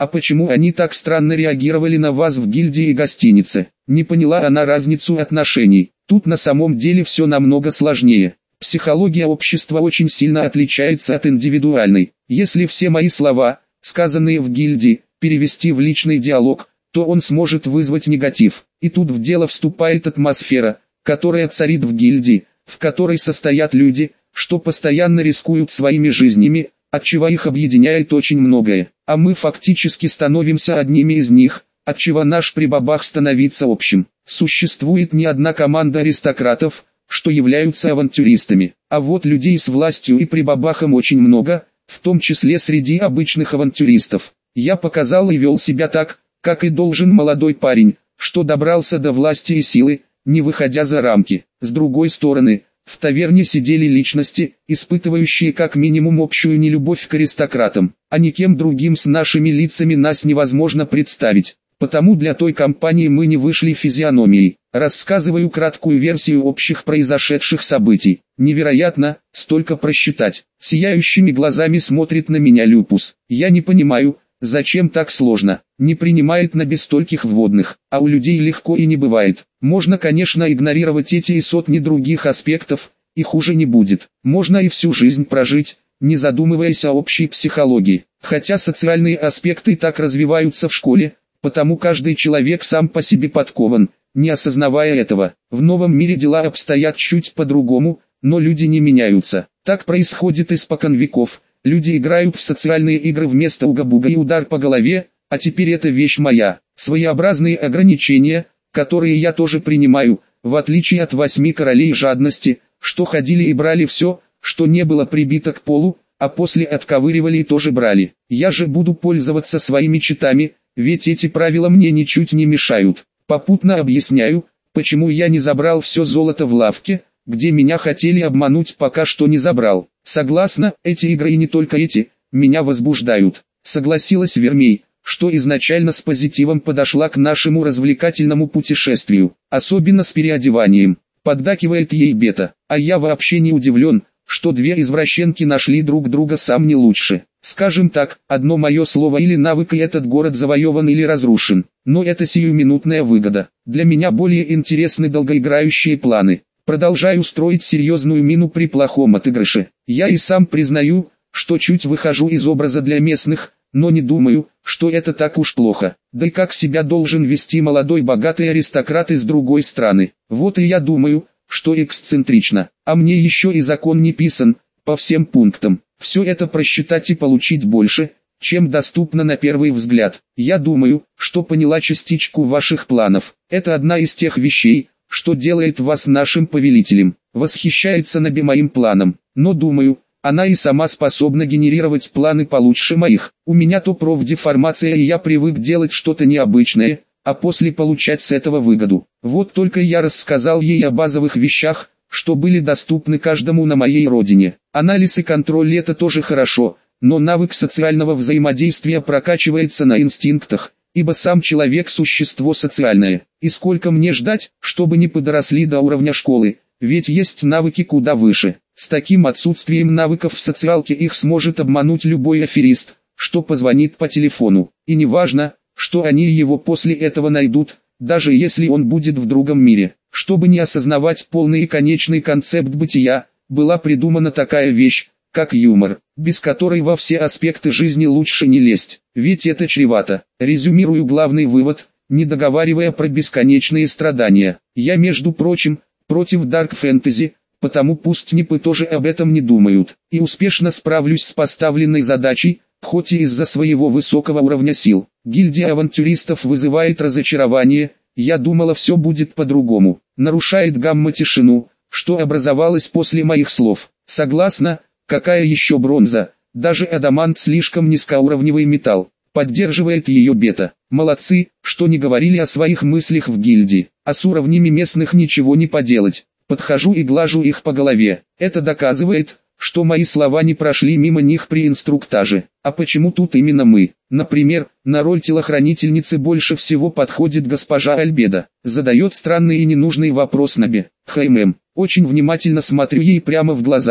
А почему они так странно реагировали на вас в гильдии и гостинице? Не поняла она разницу отношений. Тут на самом деле все намного сложнее. Психология общества очень сильно отличается от индивидуальной. Если все мои слова, сказанные в гильдии, перевести в личный диалог, то он сможет вызвать негатив. И тут в дело вступает атмосфера, которая царит в гильдии, в которой состоят люди, что постоянно рискуют своими жизнями, отчего их объединяет очень многое. А мы фактически становимся одними из них, отчего наш прибабах становится общим. Существует не одна команда аристократов, что являются авантюристами. А вот людей с властью и прибабахом очень много, в том числе среди обычных авантюристов. Я показал и вел себя так, как и должен молодой парень, что добрался до власти и силы, не выходя за рамки. С другой стороны, в таверне сидели личности, испытывающие как минимум общую нелюбовь к аристократам, а никем другим с нашими лицами нас невозможно представить. Потому для той компании мы не вышли физиономией. Рассказываю краткую версию общих произошедших событий. Невероятно, столько просчитать. Сияющими глазами смотрит на меня Люпус. Я не понимаю, зачем так сложно. Не принимает на без стольких вводных, а у людей легко и не бывает. Можно, конечно, игнорировать эти и сотни других аспектов, и хуже не будет. Можно и всю жизнь прожить, не задумываясь о общей психологии. Хотя социальные аспекты так развиваются в школе, потому каждый человек сам по себе подкован, не осознавая этого. В новом мире дела обстоят чуть по-другому, но люди не меняются. Так происходит испокон веков. Люди играют в социальные игры вместо уга-буга и удар по голове, а теперь это вещь моя. Своеобразные ограничения, которые я тоже принимаю, в отличие от 8 королей жадности, что ходили и брали все, что не было прибито к полу, а после отковыривали и тоже брали. Я же буду пользоваться своими читами, ведь эти правила мне ничуть не мешают. Попутно объясняю, почему я не забрал все золото в лавке, где меня хотели обмануть, пока что не забрал. Согласна, эти игры и не только эти, меня возбуждают. Согласилась Вермей, что изначально с позитивом подошла к нашему развлекательному путешествию, особенно с переодеванием. Поддакивает ей Бета, а я вообще не удивлен, что две извращенки нашли друг друга сам не лучше. Скажем так, одно мое слово или навык и этот город завоеван или разрушен. Но это сиюминутная выгода. Для меня более интересны долгоиграющие планы. Продолжаю строить серьезную мину при плохом отыгрыше. Я и сам признаю, что чуть выхожу из образа для местных, но не думаю, что это так уж плохо. Да и как себя должен вести молодой богатый аристократ из другой страны. Вот и я думаю, что эксцентрично. А мне еще и закон не писан, по всем пунктам. Все это просчитать и получить больше, чем доступно на первый взгляд. Я думаю, что поняла частичку ваших планов. Это одна из тех вещей, что делает вас нашим повелителем. Восхищается Наби моим планом, но думаю, она и сама способна генерировать планы получше моих. У меня то профдеформация, и я привык делать что-то необычное, а после получать с этого выгоду. Вот только я рассказал ей о базовых вещах, что были доступны каждому на моей родине. Анализ и контроль — это тоже хорошо, но навык социального взаимодействия прокачивается на инстинктах, ибо сам человек — существо социальное. И сколько мне ждать, чтобы не подросли до уровня школы, ведь есть навыки куда выше. С таким отсутствием навыков в социалке их сможет обмануть любой аферист, что позвонит по телефону. И не важно, что они его после этого найдут, даже если он будет в другом мире. Чтобы не осознавать полный и конечный концепт бытия, была придумана такая вещь, как юмор, без которой во все аспекты жизни лучше не лезть, ведь это чревато. Резюмирую главный вывод, не договаривая про бесконечные страдания. Я, между прочим, против дарк фэнтези, потому пусть НИПы тоже об этом не думают, и успешно справлюсь с поставленной задачей, хоть и из-за своего высокого уровня сил. Гильдия авантюристов вызывает разочарование, я думала все будет по-другому. Нарушает гамма тишину, что образовалось после моих слов. Согласна, какая еще бронза, даже адамант слишком низкоуровневый металл. Поддерживает ее Бета. Молодцы, что не говорили о своих мыслях в гильдии. А с уровнями местных ничего не поделать. Подхожу и глажу их по голове. Это доказывает, что мои слова не прошли мимо них при инструктаже. А почему тут именно мы? Например, на роль телохранительницы больше всего подходит госпожа Альбеда. Задает странный и ненужный вопрос Наби. Очень внимательно смотрю ей прямо в глаза,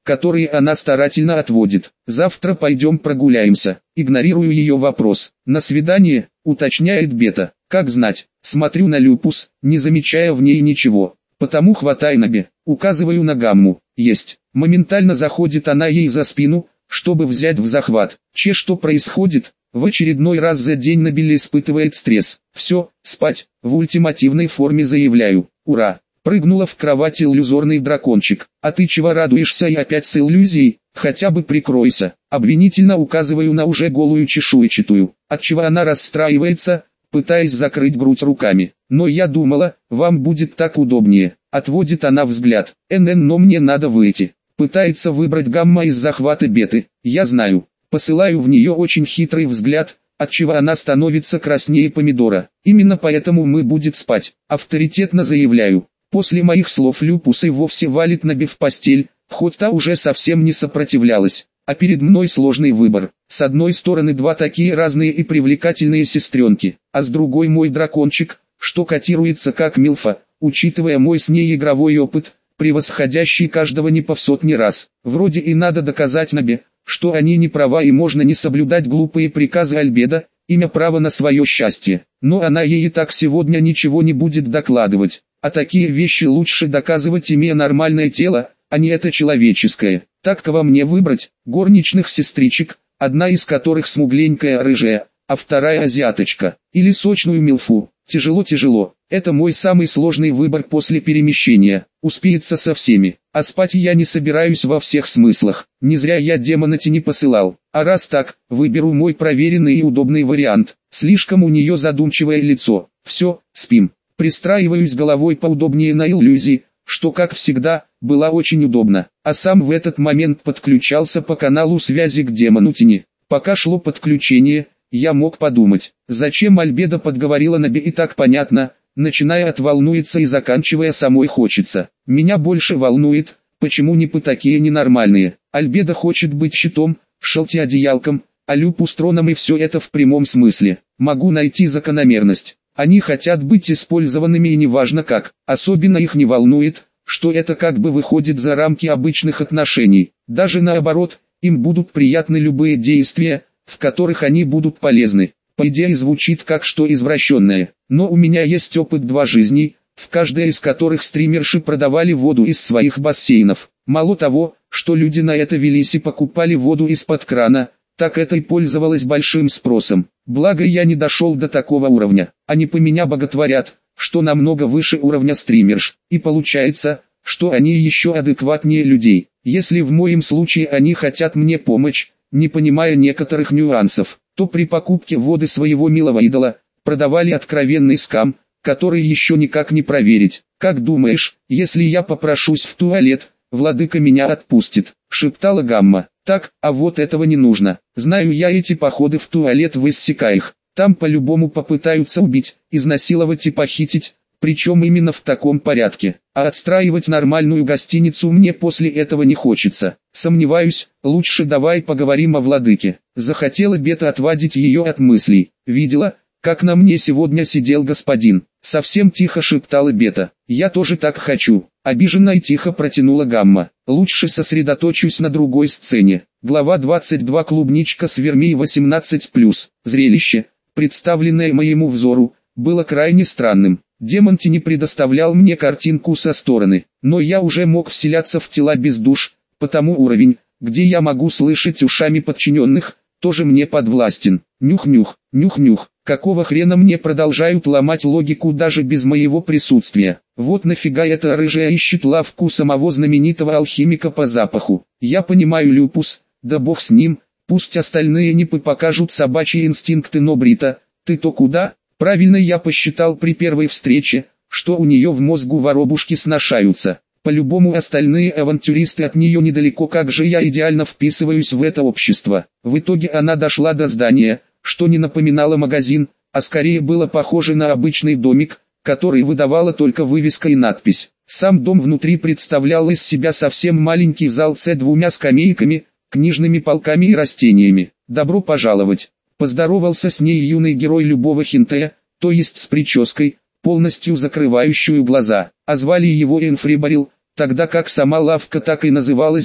которые она старательно отводит. Завтра пойдем прогуляемся. Игнорирую ее вопрос. На свидание, уточняет Бета. Как знать, смотрю на Люпус, не замечая в ней ничего. Потому хватай Наби, указываю на Гамму. Есть. Моментально заходит она ей за спину, чтобы взять в захват. Что происходит? В очередной раз за день Набиль испытывает стресс. Все, спать, в ультимативной форме заявляю. Ура! Прыгнула в кровать иллюзорный дракончик. А ты чего радуешься и опять с иллюзией? Хотя бы прикройся. Обвинительно указываю на уже голую чешуйчатую. Отчего она расстраивается, пытаясь закрыть грудь руками. Но я думала, вам будет так удобнее. Отводит она взгляд. Но мне надо выйти. Пытается выбрать Гамма из захвата Беты. Я знаю. Посылаю в нее очень хитрый взгляд, отчего она становится краснее помидора. Именно поэтому мы будет спать. Авторитетно заявляю. После моих слов Люпус и вовсе валит Наби в постель, хоть та уже совсем не сопротивлялась. А перед мной сложный выбор. С одной стороны два такие разные и привлекательные сестренки, а с другой мой дракончик, что котируется как милфа, учитывая мой с ней игровой опыт, превосходящий каждого не по в сотни раз. Вроде и надо доказать Наби, что они не права и можно не соблюдать глупые приказы Альбеда, имя право на свое счастье. Но она ей и так сегодня ничего не будет докладывать. А такие вещи лучше доказывать, имея нормальное тело, а не это человеческое. Так кого мне выбрать? Горничных сестричек, одна из которых смугленькая рыжая, а вторая азиаточка. Или сочную милфу. Тяжело. Это мой самый сложный выбор после перемещения. Успеется со всеми. А спать я не собираюсь во всех смыслах. Не зря я демона тени посылал. А раз так, выберу мой проверенный и удобный вариант. Слишком у нее задумчивое лицо. Все, спим. Пристраиваюсь головой поудобнее на иллюзии, что, как всегда, было очень удобно. А сам в этот момент подключался по каналу связи к демону тени. Пока шло подключение, я мог подумать, зачем Альбеда подговорила Наби, и так понятно, начиная от волнуется и заканчивая самой хочется. Меня больше волнует, почему Нипы такие ненормальные. Альбеда хочет быть щитом, шелти-одеялком, а Люпус троном, и все это в прямом смысле. Могу найти закономерность. Они хотят быть использованными, и неважно как. Особенно их не волнует, что это как бы выходит за рамки обычных отношений. Даже наоборот, им будут приятны любые действия, в которых они будут полезны. По идее звучит как что извращенное. Но у меня есть опыт 2 жизней, в каждой из которых стримерши продавали воду из своих бассейнов. Мало того, что люди на это велись и покупали воду из-под крана, так это и пользовалось большим спросом. Благо я не дошел до такого уровня. Они по меня боготворят, что намного выше уровня стримерш. И получается, что они еще адекватнее людей. Если в моем случае они хотят мне помочь, не понимая некоторых нюансов, то при покупке воды своего милого идола, продавали откровенный скам, который еще никак не проверить. Как думаешь, если я попрошусь в туалет, владыка меня отпустит? Шептала Гамма. Так, а вот этого не нужно. Знаю я эти походы в туалет в Иссякаях. Там по-любому попытаются убить, изнасиловать и похитить, причем именно в таком порядке. А отстраивать нормальную гостиницу мне после этого не хочется. Сомневаюсь, лучше давай поговорим о владыке. Захотела Бета отвадить ее от мыслей. Видела, как на мне сегодня сидел господин. Совсем тихо шептала Бета. Я тоже так хочу. Обиженно и тихо протянула Гамма. Лучше сосредоточусь на другой сцене. Глава 22. Клубничка с Вермей 18+. Зрелище, представленное моему взору, было крайне странным. Демон тени предоставлял мне картинку со стороны, но я уже мог вселяться в тела без душ, потому уровень, где я могу слышать ушами подчиненных, тоже мне подвластен. Нюх-нюх, нюх-нюх. Какого хрена мне продолжают ломать логику даже без моего присутствия? Вот нафига эта рыжая ищет лавку самого знаменитого алхимика по запаху. Я понимаю Люпус, да бог с ним, пусть остальные Нипы покажут собачьи инстинкты, но Брита, ты-то куда? Правильно я посчитал при первой встрече, что у нее в мозгу воробушки сношаются. По-любому остальные авантюристы от нее недалеко, как же я идеально вписываюсь в это общество. В итоге она дошла до здания, что не напоминало магазин, а скорее было похоже на обычный домик, который выдавала только вывеска и надпись. Сам дом внутри представлял из себя совсем маленький зал с 2 скамейками, книжными полками и растениями. «Добро пожаловать!» Поздоровался с ней юный герой любого хинтея, то есть с прической, полностью закрывающую глаза, а звали его Энфри Барил, тогда как сама лавка так и называлась Барил.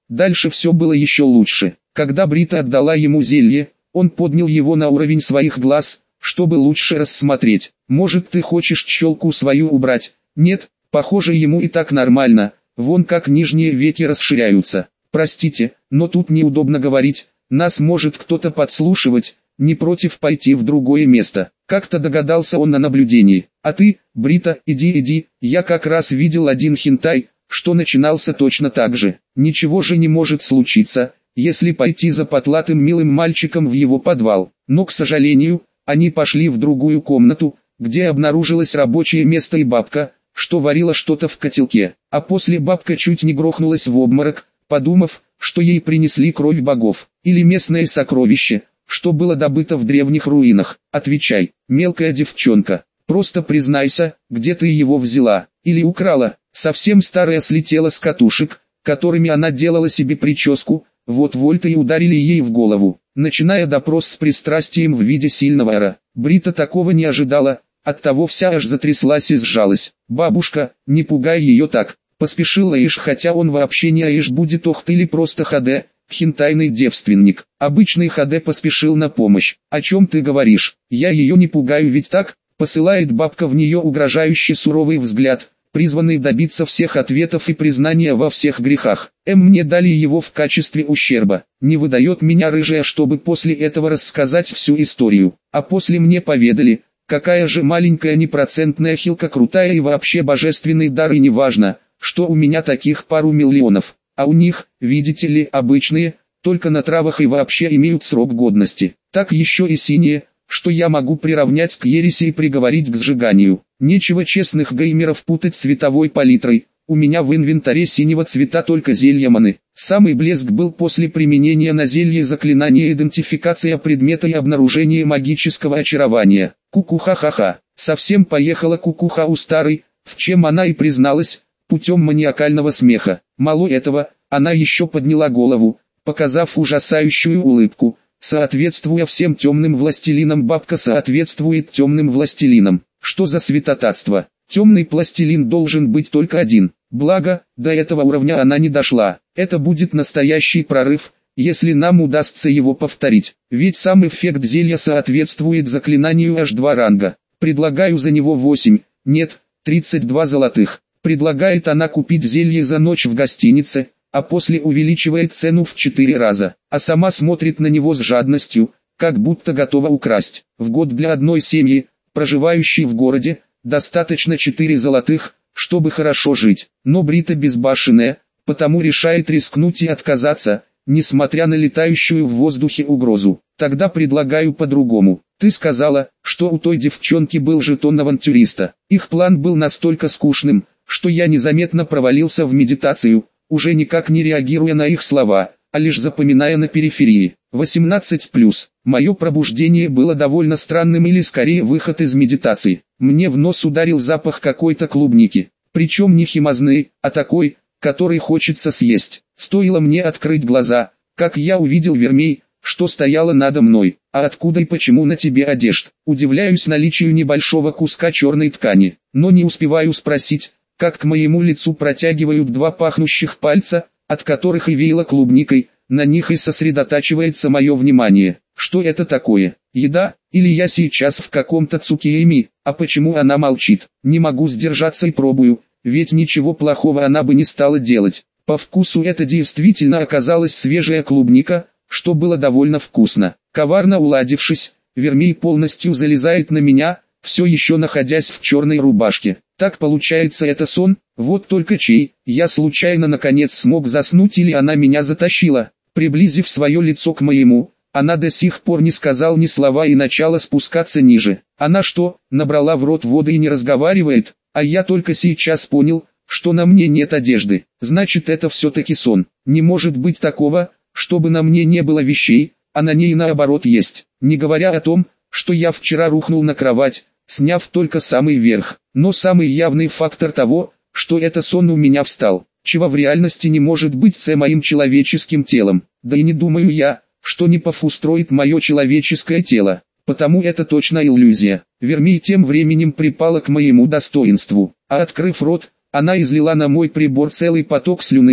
Дальше все было еще лучше. Когда Брита отдала ему зелье, он поднял его на уровень своих глаз, чтобы лучше рассмотреть. «Может, ты хочешь челку свою убрать?» «Нет, похоже, ему и так нормально, вон как нижние веки расширяются. Простите, но тут неудобно говорить, нас может кто-то подслушивать, не против пойти в другое место». Как-то догадался он на наблюдении. «А ты, Брита, иди, я как раз видел один хентай, что начинался точно так же. Ничего же не может случиться, если пойти за потлатым милым мальчиком в его подвал». Но, к сожалению, они пошли в другую комнату, где обнаружилось рабочее место и бабка, что варила что-то в котелке. А после бабка чуть не грохнулась в обморок, подумав, что ей принесли кровь богов, или местное сокровище, что было добыто в древних руинах. «Отвечай, мелкая девчонка, просто признайся, где ты его взяла, или украла?» Совсем старая слетела с катушек, которыми она делала себе прическу, вот вольты и ударили ей в голову, начиная допрос с пристрастием в виде сильного ора. Брита такого не ожидала, оттого вся аж затряслась и сжалась. «Бабушка, не пугай ее так», поспешил Эйш, хотя он вообще не Эйш будет охт или просто Хаде, хентайный девственник. Обычный Хаде поспешил на помощь. «О чем ты говоришь? Я ее не пугаю, ведь так?» Посылает бабка в нее угрожающий суровый взгляд, призванный добиться всех ответов и признания во всех грехах. Мне дали его в качестве ущерба. Не выдает меня рыжая, чтобы после этого рассказать всю историю. А после мне поведали, какая же маленькая непроцентная хилка крутая и вообще божественный дар, и неважно, что у меня таких пару миллионов. А у них, видите ли, обычные, только на травах и вообще имеют срок годности. Так еще и синие, что я могу приравнять к ереси и приговорить к сжиганию. Нечего честных геймеров путать цветовой палитрой, у меня в инвентаре синего цвета только зелья маны. Самый блеск был после применения на зелье заклинания идентификация предмета и обнаружение магического очарования. Кукуха-ха-ха, совсем поехала кукуха у старой, в чем она и призналась, путем маниакального смеха. Мало этого, она еще подняла голову, показав ужасающую улыбку. Соответствуя всем темным властелинам, бабка соответствует темным властелинам. Что за святотатство? Темный пластилин должен быть только один. Благо, до этого уровня она не дошла. Это будет настоящий прорыв, если нам удастся его повторить. Ведь сам эффект зелья соответствует заклинанию аж 2 ранга. Предлагаю за него 8, нет, 32 золотых. Предлагает она купить зелье за ночь в гостинице, а после увеличивает цену в 4 раза, а сама смотрит на него с жадностью, как будто готова украсть. В год для одной семьи, проживающей в городе, достаточно 4 золотых, чтобы хорошо жить. Но Брита безбашенная, потому решает рискнуть и отказаться, несмотря на летающую в воздухе угрозу. Тогда предлагаю по-другому. Ты сказала, что у той девчонки был жетон авантюриста. Их план был настолько скучным, что я незаметно провалился в медитацию, уже никак не реагируя на их слова, а лишь запоминая на периферии. 18+. Мое пробуждение было довольно странным, или скорее выход из медитации. Мне в нос ударил запах какой-то клубники, причем не химозный, а такой, который хочется съесть. Стоило мне открыть глаза, как я увидел Вермей, что стояла надо мной. «А откуда и почему на тебе одежда?» Удивляюсь наличию небольшого куска черной ткани, но не успеваю спросить, как к моему лицу протягивают 2 пахнущих пальца, от которых и веяло клубникой, на них и сосредотачивается мое внимание. Что это такое? Еда? Или я сейчас в каком-то цукиэми? А почему она молчит? Не могу сдержаться и пробую, ведь ничего плохого она бы не стала делать. По вкусу это действительно оказалась свежая клубника, что было довольно вкусно. Коварно уладившись, Вермей полностью залезает на меня, все еще находясь в черной рубашке. Так получается, это сон, вот только чей? Я случайно наконец смог заснуть или она меня затащила? Приблизив свое лицо к моему, она до сих пор не сказала ни слова и начала спускаться ниже. Она что, набрала в рот воды и не разговаривает? А я только сейчас понял, что на мне нет одежды. Значит, это все-таки сон. Не может быть такого, чтобы на мне не было вещей, а на ней наоборот есть. Не говоря о том, что я вчера рухнул на кровать, сняв только самый верх. Но самый явный фактор того, что это сон, у меня встал, чего в реальности не может быть с моим человеческим телом. Да и не думаю я, что Непов устроит мое человеческое тело, потому это точно иллюзия. Вермей тем временем припала к моему достоинству, а открыв рот, она излила на мой прибор целый поток слюны,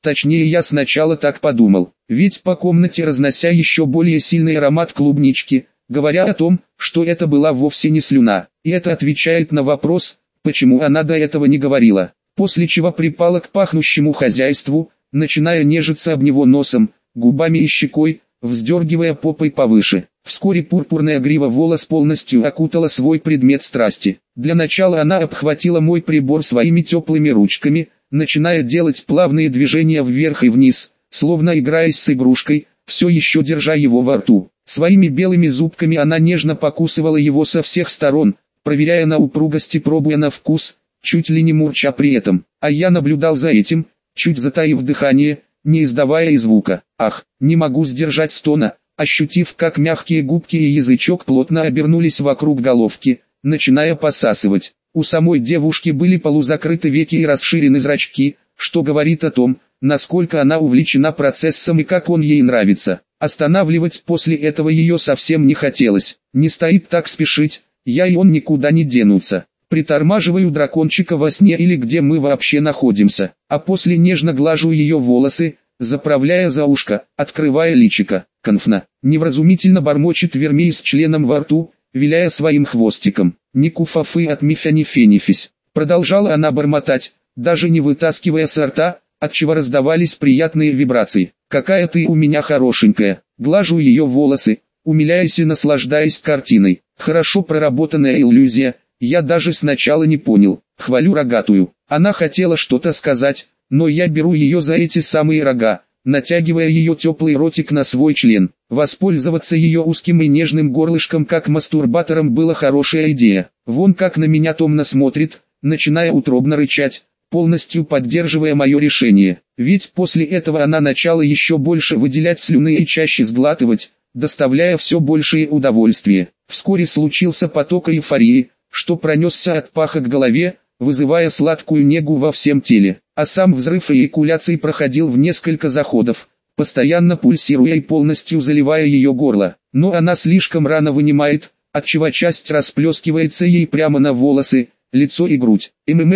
Точнее, я сначала так подумал, ведь по комнате разнося еще более сильный аромат клубнички, говоря о том, что это была вовсе не слюна, и это отвечает на вопрос, почему она до этого не говорила, после чего припала к пахнущему хозяйству, начиная нежиться об него носом, губами и щекой, вздергивая попой повыше. Вскоре пурпурная грива волос полностью окутала свой предмет страсти. Для начала она обхватила мой прибор своими теплыми ручками, начиная делать плавные движения вверх и вниз, словно играясь с игрушкой, все еще держа его во рту. Своими белыми зубками она нежно покусывала его со всех сторон, проверяя на упругость и пробуя на вкус, чуть ли не мурча при этом. А я наблюдал за этим, чуть затаив дыхание, не издавая и звука. Ах, не могу сдержать стона, ощутив, как мягкие губки и язычок плотно обернулись вокруг головки, начиная посасывать. У самой девушки были полузакрыты веки и расширены зрачки, что говорит о том, насколько она увлечена процессом и как он ей нравится. Останавливать после этого ее совсем не хотелось. Не стоит так спешить, я и он никуда не денутся. Притормаживаю дракончика во сне или где мы вообще находимся, а после нежно глажу ее волосы, заправляя за ушко, открывая личико. Конфна, невразумительно бормочет Вермей с членом во рту, виляя своим хвостиком. Никуфафы от мифянифенифись. Продолжала она бормотать, даже не вытаскивая со рта, отчего раздавались приятные вибрации. Какая ты у меня хорошенькая. Глажу ее волосы, умиляясь и наслаждаясь картиной. Хорошо проработанная иллюзия. Я даже сначала не понял. Хвалю рогатую. Она хотела что-то сказать, но я беру ее за эти самые рога, натягивая ее теплый ротик на свой член. Воспользоваться ее узким и нежным горлышком как мастурбатором была хорошая идея. Вон как на меня томно смотрит, начиная утробно рычать, полностью поддерживая мое решение. Ведь после этого она начала еще больше выделять слюны и чаще сглатывать, доставляя все большее удовольствие. Вскоре случился поток эйфории, что пронесся от паха к голове, вызывая сладкую негу во всем теле. А сам взрыв эякуляции проходил в несколько заходов, постоянно пульсируя и полностью заливая ее горло. Но она слишком рано вынимает, отчего часть расплескивается ей прямо на волосы, лицо и грудь.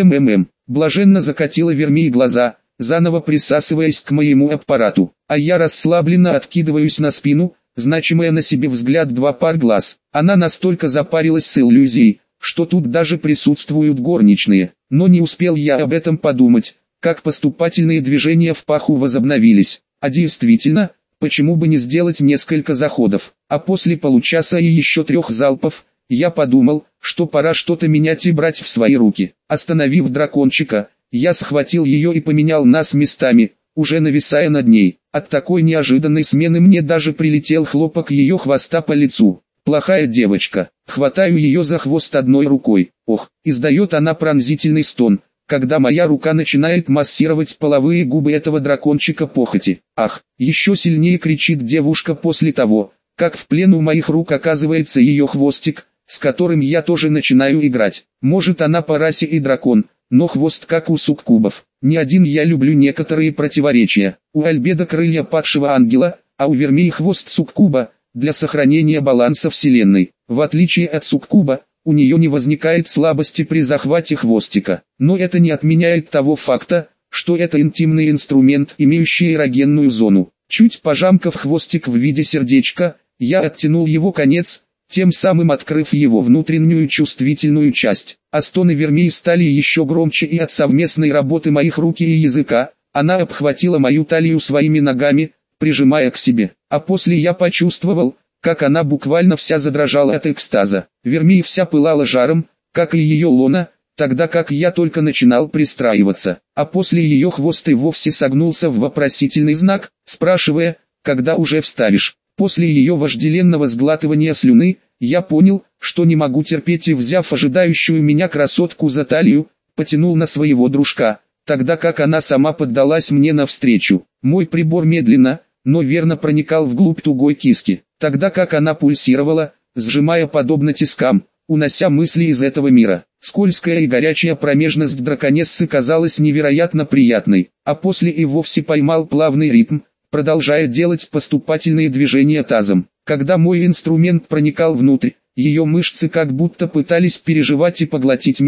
Блаженно закатила Вермей глаза, заново присасываясь к моему аппарату. А я расслабленно откидываюсь на спину, значимая на себе взгляд два пар глаз. Она настолько запарилась с иллюзией, что тут даже присутствуют горничные. Но не успел я об этом подумать, как поступательные движения в паху возобновились. А действительно, почему бы не сделать несколько заходов? А после получаса и еще 3 залпов, я подумал, что пора что-то менять и брать в свои руки. Остановив дракончика, я схватил ее и поменял нас местами, уже нависая над ней. От такой неожиданной смены мне даже прилетел хлопок ее хвоста по лицу. Плохая девочка. Хватаю ее за хвост одной рукой. Ох, издает она пронзительный стон, когда моя рука начинает массировать половые губы этого дракончика похоти. Ах, еще сильнее кричит девушка после того, как в плену моих рук оказывается ее хвостик, с которым я тоже начинаю играть. Может, она по расе и дракон, но хвост как у суккубов. Не один я люблю некоторые противоречия. У Альбеда крылья падшего ангела, а у Вермей хвост суккуба, для сохранения баланса вселенной. В отличие от суккуба, у нее не возникает слабости при захвате хвостика. Но это не отменяет того факта, что это интимный инструмент, имеющий эрогенную зону. Чуть пожамкав хвостик в виде сердечка, я оттянул его конец, тем самым открыв его внутреннюю чувствительную часть. А стоны Вермей стали еще громче и от совместной работы моих рук и языка. Она обхватила мою талию своими ногами, прижимая к себе. А после я почувствовал, как она буквально вся задрожала от экстаза. Вермей вся пылала жаром, как и ее лона, тогда как я только начинал пристраиваться. А после ее хвост и вовсе согнулся в вопросительный знак, спрашивая, когда уже вставишь. После ее вожделенного сглатывания слюны, я понял, что не могу терпеть и, взяв ожидающую меня красотку за талию, потянул на своего дружка, тогда как она сама поддалась мне навстречу. Мой прибор медленно, но верно проникал вглубь тугой киски, тогда как она пульсировала, сжимая подобно тискам, унося мысли из этого мира. Скользкая и горячая промежность драконессы казалась невероятно приятной, а после и вовсе поймал плавный ритм, продолжая делать поступательные движения тазом. Когда мой инструмент проникал внутрь, ее мышцы как будто пытались переживать и поглотить меня,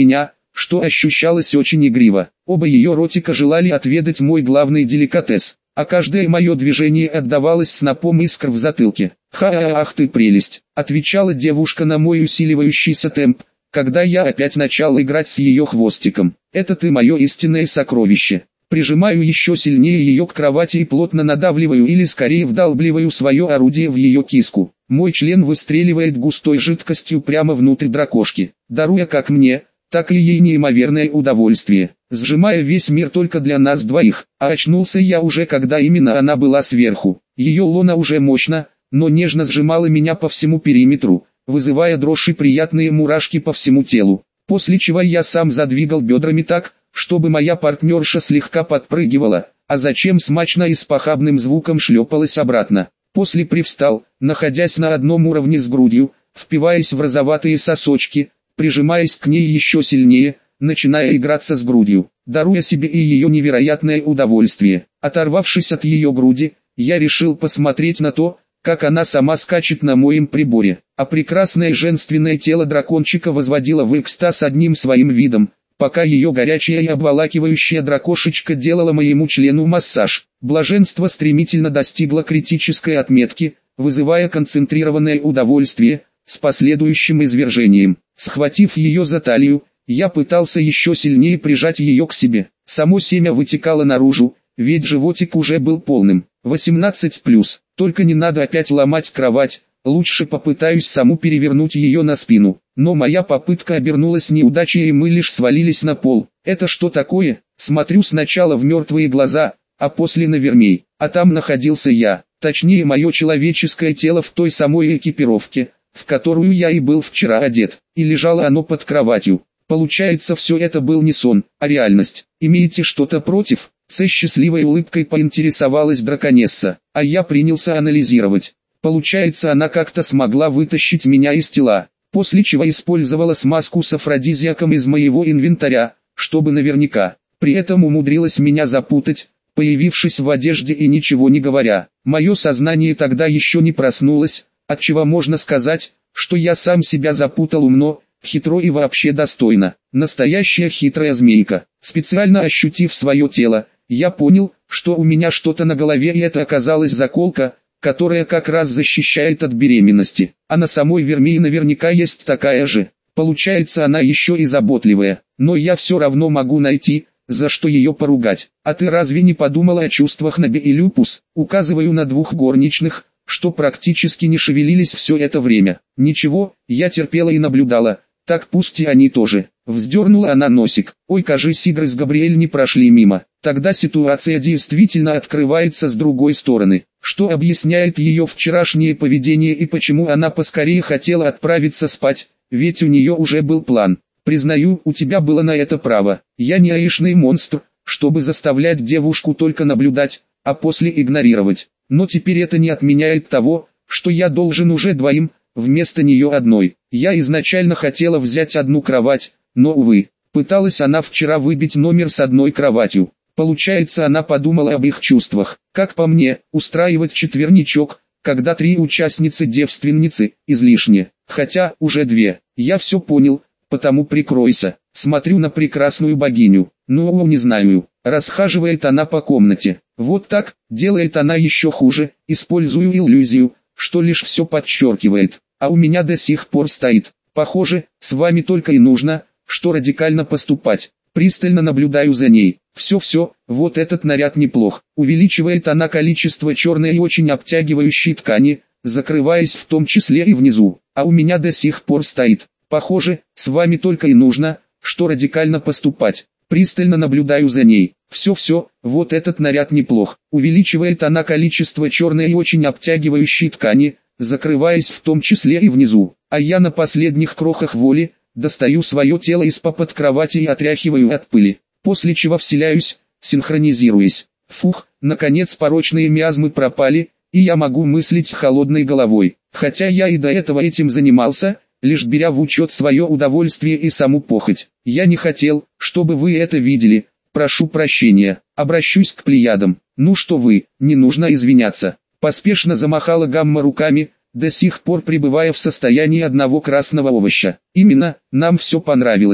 что ощущалось очень игриво. Оба ее ротика желали отведать мой главный деликатес, а каждое мое движение отдавалось снопом искр в затылке. «Ха-ах ты прелесть», — отвечала девушка на мой усиливающийся темп, когда я опять начал играть с ее хвостиком. «Это ты мое истинное сокровище». Прижимаю еще сильнее ее к кровати и плотно надавливаю или скорее вдалбливаю свое орудие в ее киску. Мой член выстреливает густой жидкостью прямо внутрь дракошки, даруя как мне, так и ей неимоверное удовольствие, сжимая весь мир только для нас двоих. А очнулся я уже, когда именно она была сверху. Ее лона уже мощно, но нежно сжимала меня по всему периметру, вызывая дрожь и приятные мурашки по всему телу. После чего я сам задвигал бедрами так, чтобы моя партнерша слегка подпрыгивала, а затем смачно и с похабным звуком шлепалась обратно. После привстал, находясь на одном уровне с грудью, впиваясь в розоватые сосочки, прижимаясь к ней еще сильнее, начиная играться с грудью, даруя себе и ее невероятное удовольствие. Оторвавшись от ее груди, я решил посмотреть на то, как она сама скачет на моем приборе, а прекрасное женственное тело дракончика возводило в экстаз одним своим видом, пока ее горячая и обволакивающая дракошечка делала моему члену массаж. Блаженство стремительно достигло критической отметки, вызывая концентрированное удовольствие, с последующим извержением. Схватив ее за талию, я пытался еще сильнее прижать ее к себе. Само семя вытекало наружу, ведь животик уже был полным. 18+, только не надо опять ломать кровать. Лучше попытаюсь саму перевернуть ее на спину. Но моя попытка обернулась неудачей, и мы лишь свалились на пол. Это что такое? Смотрю сначала в мертвые глаза, а после на вермей. А там находился я, точнее мое человеческое тело в той самой экипировке, в которую я и был вчера одет. И лежало оно под кроватью. Получается, все это был не сон, а реальность. Имеете что-то против? С счастливой улыбкой поинтересовалась драконесса, а я принялся анализировать. Получается, она как-то смогла вытащить меня из тела, после чего использовала смазку с афродизиаком из моего инвентаря, чтобы наверняка. При этом умудрилась меня запутать, появившись в одежде и ничего не говоря. Мое сознание тогда еще не проснулось, отчего можно сказать, что я сам себя запутал умно, хитро и вообще достойно. Настоящая хитрая змейка. Специально ощутив свое тело, я понял, что у меня что-то на голове, и это оказалась заколка, которая как раз защищает от беременности. А на самой Вермии наверняка есть такая же. Получается, она еще и заботливая. Но я все равно могу найти, за что ее поругать. А ты разве не подумала о чувствах Наби и Люпус? Указываю на двух горничных, что практически не шевелились все это время. Ничего, я терпела и наблюдала. Так пусть и они тоже. Вздернула она носик. Ой, кажись, игры с Габриэль не прошли мимо. Тогда ситуация действительно открывается с другой стороны, что объясняет ее вчерашнее поведение и почему она поскорее хотела отправиться спать, ведь у нее уже был план. Признаю, у тебя было на это право. Я не аишный монстр, чтобы заставлять девушку только наблюдать, а после игнорировать. Но теперь это не отменяет того, что я должен уже двоим, вместо нее одной. Я изначально хотела взять одну кровать, но увы, пыталась она вчера выбить номер с одной кроватью. Получается, она подумала об их чувствах. Как по мне, устраивать четверничок, когда 3 участницы-девственницы, излишне. Хотя, уже 2. Я все понял, потому прикройся. Смотрю на прекрасную богиню. Ну, не знаю. Расхаживает она по комнате. Вот так, делает она еще хуже. Использую иллюзию, что лишь все подчеркивает. А у меня до сих пор стоит. Похоже, с вами только и нужно, что радикально поступать. Пристально наблюдаю за ней. Все, вот этот наряд неплох. Увеличивает она количество черной и очень обтягивающей ткани, закрываясь в том числе и внизу. А у меня до сих пор стоит. Похоже, с вами только и нужно, что радикально поступать. Пристально наблюдаю за ней. Все, вот этот наряд неплох. Увеличивает она количество черной и очень обтягивающей ткани, закрываясь в том числе и внизу. А я на последних крохах воли достаю свое тело из-под кровати и отряхиваю от пыли, после чего вселяюсь, синхронизируясь. Фух, наконец порочные миазмы пропали, и я могу мыслить холодной головой. Хотя я и до этого этим занимался, лишь беря в учет свое удовольствие и саму похоть. Я не хотел, чтобы вы это видели, прошу прощения, обращусь к плеядам. Ну что вы, не нужно извиняться. Поспешно замахала Гамма руками, до сих пор пребывая в состоянии одного красного овоща. Именно, нам все понравилось.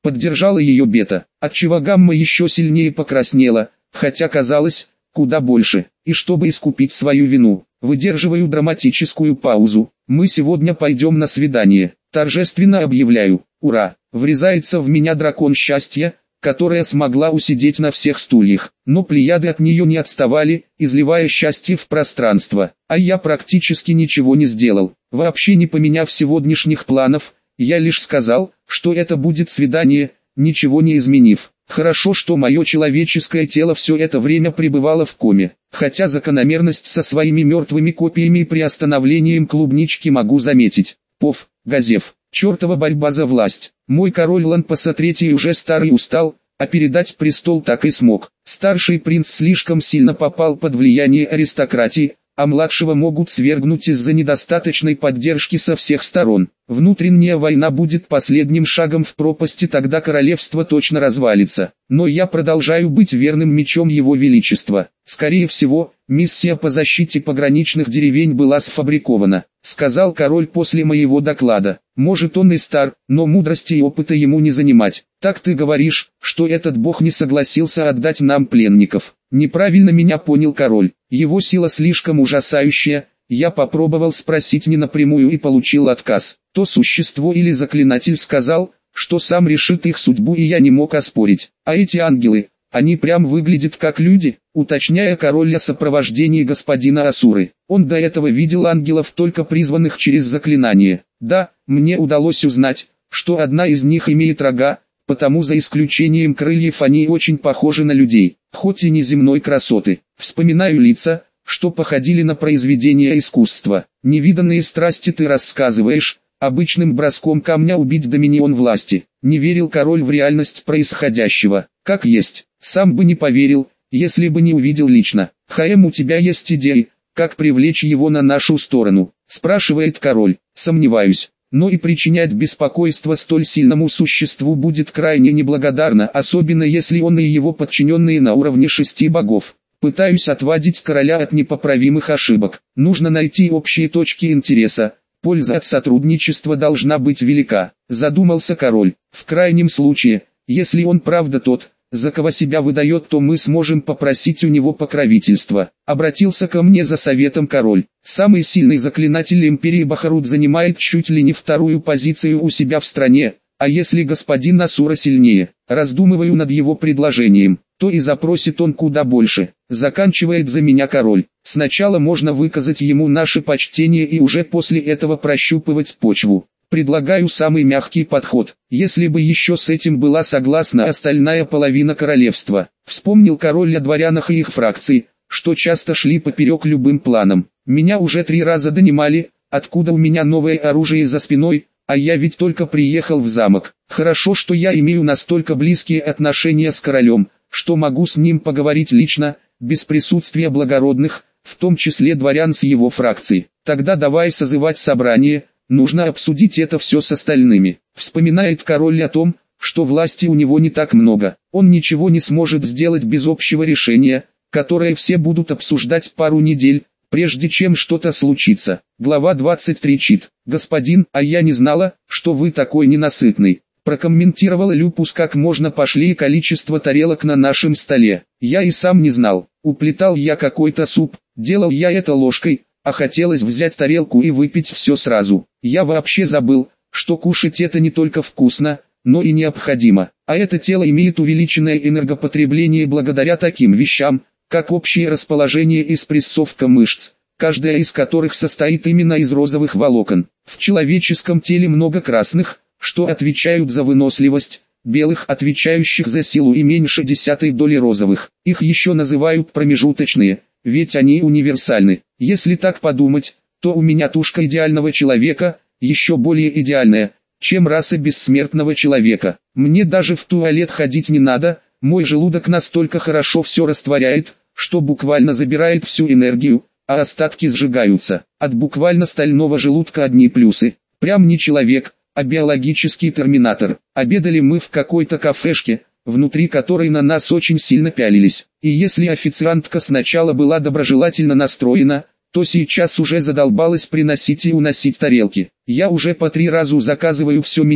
Поддержала ее Бета, отчего Гамма еще сильнее покраснела, хотя казалось, куда больше. И чтобы искупить свою вину, выдерживаю драматическую паузу. Мы сегодня пойдем на свидание. Торжественно объявляю. Ура! Врезается в меня дракон счастья, которая смогла усидеть на всех стульях. Но плеяды от нее не отставали, изливая счастье в пространство. А я практически ничего не сделал. Вообще не поменяв сегодняшних планов, я лишь сказал, что это будет свидание, ничего не изменив. Хорошо, что мое человеческое тело все это время пребывало в коме, хотя закономерность со своими мертвыми копиями и приостановлением клубнички могу заметить. Пов, Газев, чертова борьба за власть. Мой король Ланпаса III уже старый устал, а передать престол так и смог. Старший принц слишком сильно попал под влияние аристократии, а младшего могут свергнуть из-за недостаточной поддержки со всех сторон. Внутренняя война будет последним шагом в пропасти, тогда королевство точно развалится. Но я продолжаю быть верным мечом его величества. Скорее всего, миссия по защите пограничных деревень была сфабрикована, сказал король после моего доклада. Может, он и стар, но мудрости и опыта ему не занимать. Так ты говоришь, что этот бог не согласился отдать нам пленников? Неправильно меня понял король. Его сила слишком ужасающая. Я попробовал спросить не напрямую и получил отказ. То существо или заклинатель сказал, что сам решит их судьбу, и я не мог оспорить. А эти ангелы, они прям выглядят как люди, уточняя король о сопровождении господина Асуры. Он до этого видел ангелов, только призванных через заклинание. Да, мне удалось узнать, что одна из них имеет рога, потому за исключением крыльев они очень похожи на людей, хоть и неземной красоты. Вспоминаю лица, что походили на произведения искусства. Невиданные страсти ты рассказываешь, обычным броском камня убить доминион власти. Не верил король в реальность происходящего. Как есть, сам бы не поверил, если бы не увидел лично. Хаэм, у тебя есть идеи, как привлечь его на нашу сторону? Спрашивает король. Сомневаюсь. Но и причинять беспокойство столь сильному существу будет крайне неблагодарно, особенно если он и его подчиненные на уровне 6 богов. Пытаюсь отвадить короля от непоправимых ошибок. Нужно найти общие точки интереса. Польза от сотрудничества должна быть велика. Задумался король. В крайнем случае, если он правда тот, за кого себя выдает, то мы сможем попросить у него покровительства. Обратился ко мне за советом король. Самый сильный заклинатель империи Бахарут занимает чуть ли не вторую позицию у себя в стране, а если господин Асура сильнее, раздумываю над его предложением, то и запросит он куда больше. Заканчивает за меня король. Сначала можно выказать ему наше почтение и уже после этого прощупывать почву. Предлагаю самый мягкий подход, если бы еще с этим была согласна остальная половина королевства. Вспомнил король о дворянах и их фракции, что часто шли поперек любым планам. Меня уже 3 раза донимали, откуда у меня новое оружие за спиной, а я ведь только приехал в замок. Хорошо, что я имею настолько близкие отношения с королем, что могу с ним поговорить лично, без присутствия благородных, в том числе дворян с его фракции. Тогда давай созывать собрание. Нужно обсудить это все с остальными. Вспоминает король о том, что власти у него не так много. Он ничего не сможет сделать без общего решения, которое все будут обсуждать пару недель, прежде чем что-то случится. Глава 23 чит. Господин, а я не знала, что вы такой ненасытный. Прокомментировала Люпус, как можно пошли количество тарелок на нашем столе. Я и сам не знал. Уплетал я какой-то суп, делал я это ложкой, а хотелось взять тарелку и выпить все сразу. Я вообще забыл, что кушать это не только вкусно, но и необходимо. А это тело имеет увеличенное энергопотребление благодаря таким вещам, как общее расположение и спрессовка мышц, каждая из которых состоит именно из розовых волокон. В человеческом теле много красных, что отвечают за выносливость, белых, отвечающих за силу, и меньше 0,1 доли розовых. Их еще называют промежуточные, ведь они универсальны. Если так подумать, то у меня тушка идеального человека, еще более идеальная, чем раса бессмертного человека. Мне даже в туалет ходить не надо, мой желудок настолько хорошо все растворяет, что буквально забирает всю энергию, а остатки сжигаются. От буквально стального желудка одни плюсы. Прям не человек, а биологический терминатор. Обедали мы в какой-то кафешке, внутри которой на нас очень сильно пялились. И если официантка сначала была доброжелательно настроена, то сейчас уже задолбалась приносить и уносить тарелки. Я уже по 3 раза заказываю все меню,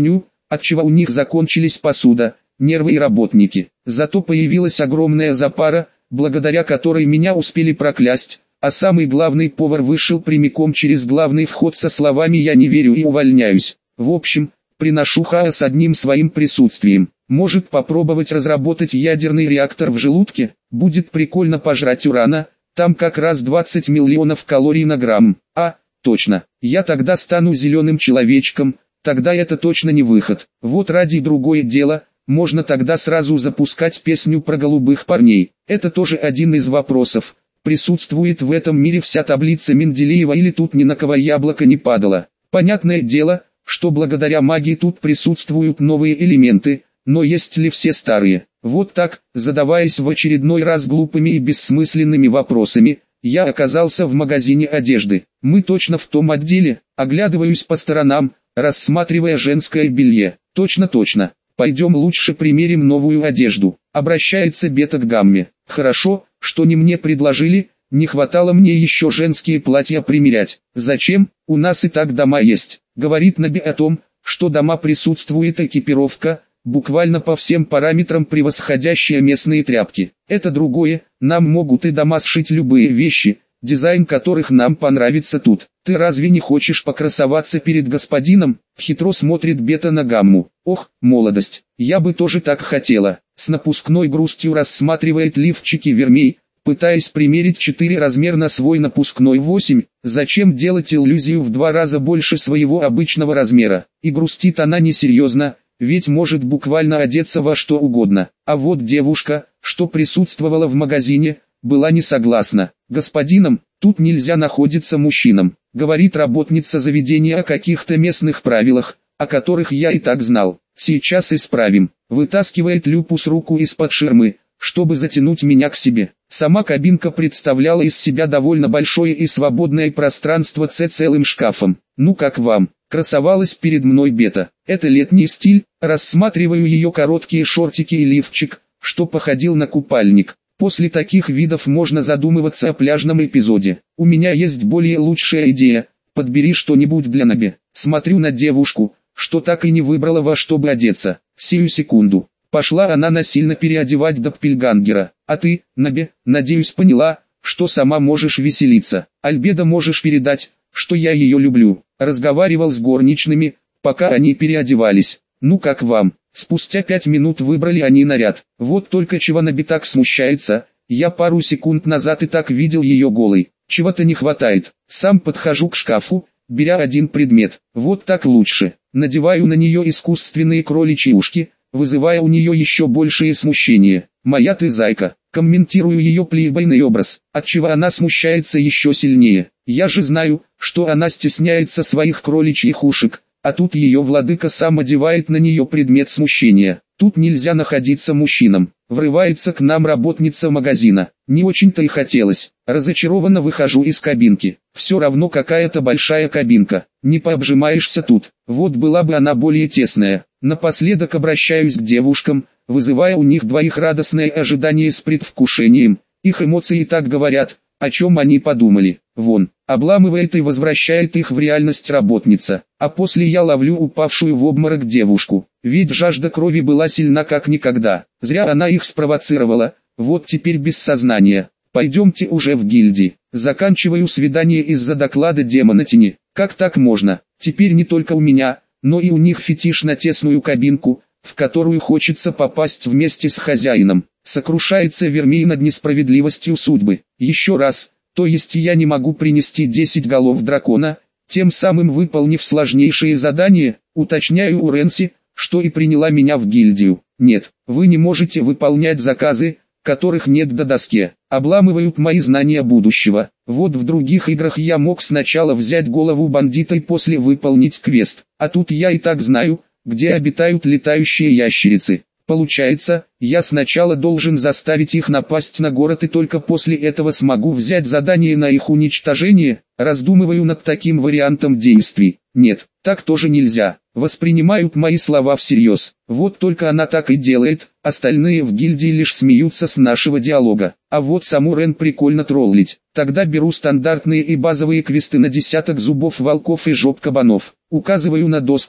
отчего у них закончились посуда, нервы и работники. Зато появилась огромная запара, благодаря которой меня успели проклясть, а самый главный повар вышел прямиком через главный вход со словами «я не верю и увольняюсь». В общем, приношу хаос одним своим присутствием. Может попробовать разработать ядерный реактор в желудке? Будет прикольно пожрать урана, там как раз 20 миллионов калорий на грамм. А, точно, я тогда стану зеленым человечком, тогда это точно не выход. Вот ради другое дело, можно тогда сразу запускать песню про голубых парней. Это тоже один из вопросов. Присутствует в этом мире вся таблица Менделеева или тут ни на кого яблоко не падало? Понятное дело, что благодаря магии тут присутствуют новые элементы, но есть ли все старые? Вот так, задаваясь в очередной раз глупыми и бессмысленными вопросами, я оказался в магазине одежды. Мы точно в том отделе, оглядываюсь по сторонам, рассматривая женское белье. Точно. Пойдем лучше примерим новую одежду. Обращается Бета к Гамме. Хорошо, что не мне предложили, не хватало мне еще женские платья примерять. Зачем, у нас и так дома есть. Говорит Наби о том, что дома присутствует экипировка, буквально по всем параметрам превосходящая местные тряпки. Это другое, нам могут и дома сшить любые вещи, дизайн которых нам понравится тут. Ты разве не хочешь покрасоваться перед господином? Хитро смотрит Бета на Гамму. Ох, молодость, я бы тоже так хотела. С напускной грустью рассматривает лифчики Вермей, пытаясь примерить 4 размер на свой напускной 8, зачем делать иллюзию в 2 раза больше своего обычного размера. И грустит она несерьезно, ведь может буквально одеться во что угодно. А вот девушка, что присутствовала в магазине, была не согласна. Господином, тут нельзя находиться мужчинам, говорит работница заведения о каких-то местных правилах, о которых я и так знал. Сейчас исправим. Вытаскивает Люпус руку из-под ширмы, чтобы затянуть меня к себе. Сама кабинка представляла из себя довольно большое и свободное пространство с целым шкафом. Ну как вам? Красовалась перед мной Бета. Это летний стиль, рассматриваю ее короткие шортики и лифчик, что походил на купальник. После таких видов можно задумываться о пляжном эпизоде. У меня есть более лучшая идея, подбери что-нибудь для Наби. Смотрю на девушку, что так и не выбрала во что бы одеться. Сию секунду. Пошла она насильно переодевать Доппельгангера. А ты, Наби, надеюсь поняла, что сама можешь веселиться. Альбедо можешь передать, что я ее люблю. Разговаривал с горничными, пока они переодевались. Ну как вам? Спустя 5 минут выбрали они наряд. Вот только чего Наби так смущается, я пару секунд назад и так видел ее голой. Чего-то не хватает. Сам подхожу к шкафу, беря один предмет. Вот так лучше. Надеваю на нее искусственные кроличьи ушки, вызывая у нее еще большее смущение. «Моя ты зайка», комментирую ее плейбойный образ, отчего она смущается еще сильнее. Я же знаю, что она стесняется своих кроличьих ушек, а тут ее владыка сам одевает на нее предмет смущения. Тут нельзя находиться мужчинам. Врывается к нам работница магазина. Не очень-то и хотелось. Разочарованно выхожу из кабинки. Все равно какая-то большая кабинка. Не пообжимаешься тут. Вот была бы она более тесная. Напоследок обращаюсь к девушкам, вызывая у них двоих радостное ожидание с предвкушением. Их эмоции так говорят, о чем они подумали. Вон, обламывает и возвращает их в реальность работница. А после я ловлю упавшую в обморок девушку. Ведь жажда крови была сильна как никогда. Зря она их спровоцировала, вот теперь без сознания. Пойдемте уже в гильдии. Заканчиваю свидание из-за доклада демона тени. Как так можно? Теперь не только у меня, но и у них фетиш на тесную кабинку, в которую хочется попасть вместе с хозяином. Сокрушается Вермей над несправедливостью судьбы. Еще раз, то есть я не могу принести 10 голов дракона, тем самым выполнив сложнейшее задание, уточняю у Ренси, что и приняла меня в гильдию. Нет, вы не можете выполнять заказы, которых нет до доске. Обламывают мои знания будущего. Вот в других играх я мог сначала взять голову бандита и после выполнить квест. А тут я и так знаю, где обитают летающие ящерицы. Получается, я сначала должен заставить их напасть на город и только после этого смогу взять задание на их уничтожение. Раздумываю над таким вариантом действий. Нет, так тоже нельзя. Воспринимают мои слова всерьез. Вот только она так и делает, остальные в гильдии лишь смеются с нашего диалога. А вот саму Рен прикольно троллить. Тогда беру стандартные и базовые квесты на десяток зубов волков и жоп кабанов. Указываю на доску,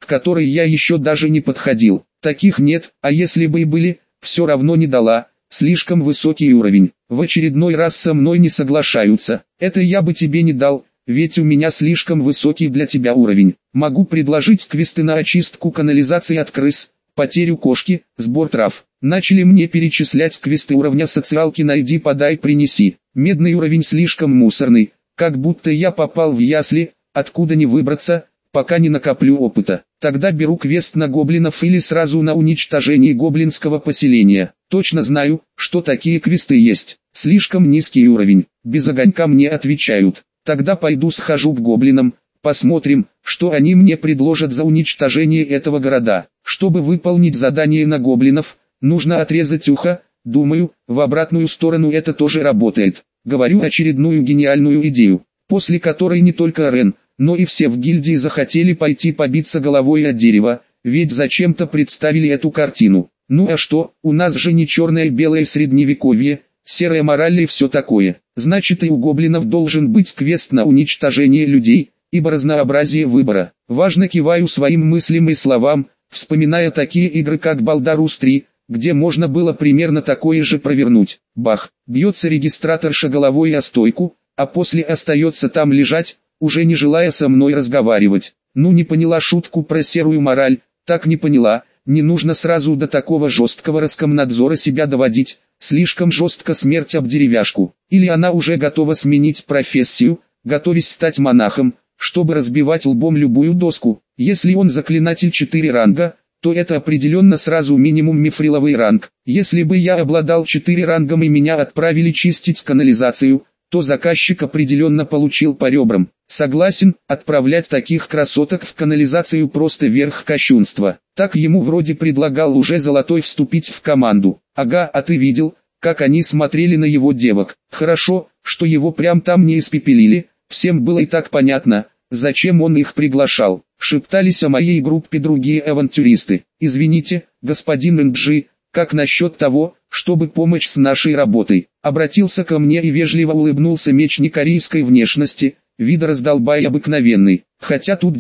к которой я еще даже не подходил. Таких нет, а если бы и были, все равно не дала, слишком высокий уровень. В очередной раз со мной не соглашаются. Это я бы тебе не дал, ведь у меня слишком высокий для тебя уровень. Могу предложить квесты на очистку канализации от крыс, потерю кошки, сбор трав. Начали мне перечислять квесты уровня социалки «найди, подай, принеси». Медный уровень слишком мусорный, как будто я попал в ясли, откуда не выбраться, пока не накоплю опыта. Тогда беру квест на гоблинов или сразу на уничтожение гоблинского поселения. Точно знаю, что такие квесты есть. Слишком низкий уровень, без огонька мне отвечают. Тогда пойду схожу к гоблинам, посмотрим, что они мне предложат за уничтожение этого города. Чтобы выполнить задание на гоблинов, нужно отрезать ухо. Думаю, в обратную сторону это тоже работает. Говорю очередную гениальную идею, после которой не только Рен, но и все в гильдии захотели пойти побиться головой от дерева, ведь зачем-то представили эту картину. Ну а что, у нас же не черное-белое средневековье, серая мораль и все такое. Значит, и у гоблинов должен быть квест на уничтожение людей, ибо разнообразие выбора. Важно, киваю своим мыслям и словам, вспоминая такие игры как Baldur's 3, где можно было примерно такое же провернуть. Бах, бьется регистраторша головой о стойку, а после остается там лежать, уже не желая со мной разговаривать. Ну не поняла шутку про серую мораль, так не поняла, не нужно сразу до такого жесткого Роскомнадзора себя доводить, слишком жестко смерть об деревяшку. Или она уже готова сменить профессию, готовясь стать монахом, чтобы разбивать лбом любую доску. Если он заклинатель 4 ранга, то это определенно сразу минимум мифриловый ранг. Если бы я обладал 4 рангом и меня отправили чистить канализацию, то заказчик определенно получил по ребрам. Согласен, отправлять таких красоток в канализацию просто верх кощунства. Так ему вроде предлагал уже Золотой вступить в команду. Ага, а ты видел, как они смотрели на его девок? Хорошо, что его прям там не испепелили, всем было и так понятно, зачем он их приглашал. Шептались о моей группе другие авантюристы. Извините, господин Энджи, как насчет того, чтобы помочь с нашей работой? Обратился ко мне и вежливо улыбнулся мечник корейской внешности, вида раздолбай обыкновенный. Хотя тут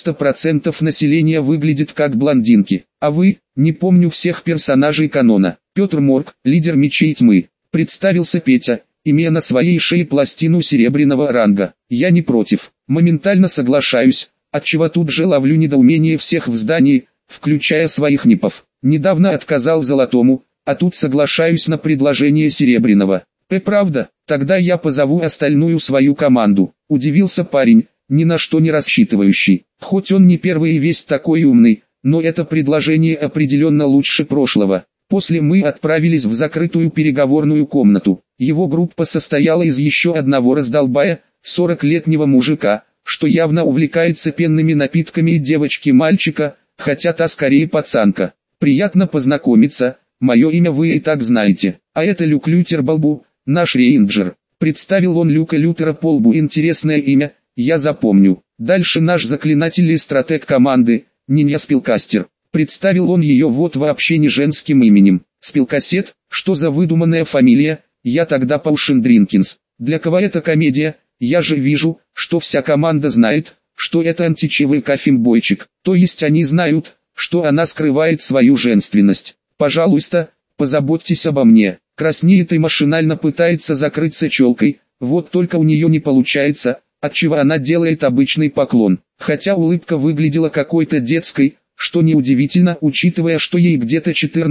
90% населения выглядит как блондинки. А вы, не помню всех персонажей канона. Петр Морг, лидер мечей тьмы. Представился Петя, имея на своей шее пластину серебряного ранга. Я не против, моментально соглашаюсь, отчего тут же ловлю недоумение всех в здании, включая своих нипов. Недавно отказал Золотому, а тут соглашаюсь на предложение Серебряного. Правда, тогда я позову остальную свою команду. Удивился парень, ни на что не рассчитывающий. Хоть он не первый и весь такой умный, но это предложение определенно лучше прошлого. После мы отправились в закрытую переговорную комнату. Его группа состояла из еще одного раздолбая, 40-летнего мужика, что явно увлекается пенными напитками, и девочки-мальчика, хотя та скорее пацанка. Приятно познакомиться, мое имя вы и так знаете, а это Люк Лютерболбу, наш рейнджер. Представил он Люка Лютера Полбу, интересное имя, я запомню. Дальше наш заклинатель и стратег команды, Нинья Спилкастер. Представил он ее вот вообще не женским именем. Спилкасет, что за выдуманная фамилия, я тогда Паушендринкинс. Для кого это комедия? Я же вижу, что вся команда знает, что это античевый кафембойчик. То есть они знают, что она скрывает свою женственность. Пожалуйста, позаботьтесь обо мне. Краснеет и машинально пытается закрыться челкой, вот только у нее не получается, отчего она делает обычный поклон. Хотя улыбка выглядела какой-то детской, что неудивительно, учитывая, что ей где-то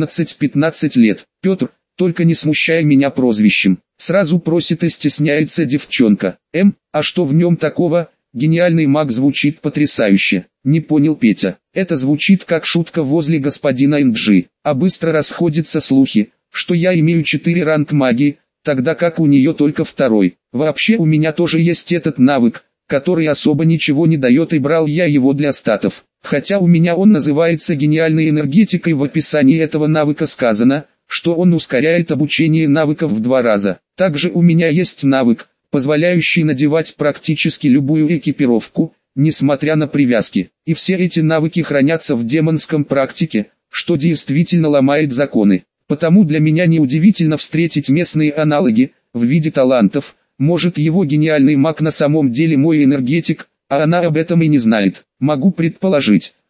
14-15 лет. Петр, только не смущай меня прозвищем. Сразу просит и стесняется девчонка. А что в нем такого? Гениальный маг звучит потрясающе. Не понял Петя. Это звучит как шутка возле господина Энджи. А быстро расходятся слухи, что я имею 4 ранг магии, тогда как у нее только 2. Вообще у меня тоже есть этот навык, который особо ничего не дает, и брал я его для статов. Хотя у меня он называется гениальной энергетикой, в описании этого навыка сказано, что он ускоряет обучение навыков в 2 раза. Также у меня есть навык, позволяющий надевать практически любую экипировку, несмотря на привязки. И все эти навыки хранятся в демонском практике, что действительно ломает законы. Потому для меня неудивительно встретить местные аналоги, в виде талантов. Может, его гениальный маг на самом деле мой энергетик, а она об этом и не знает. Могу предположить,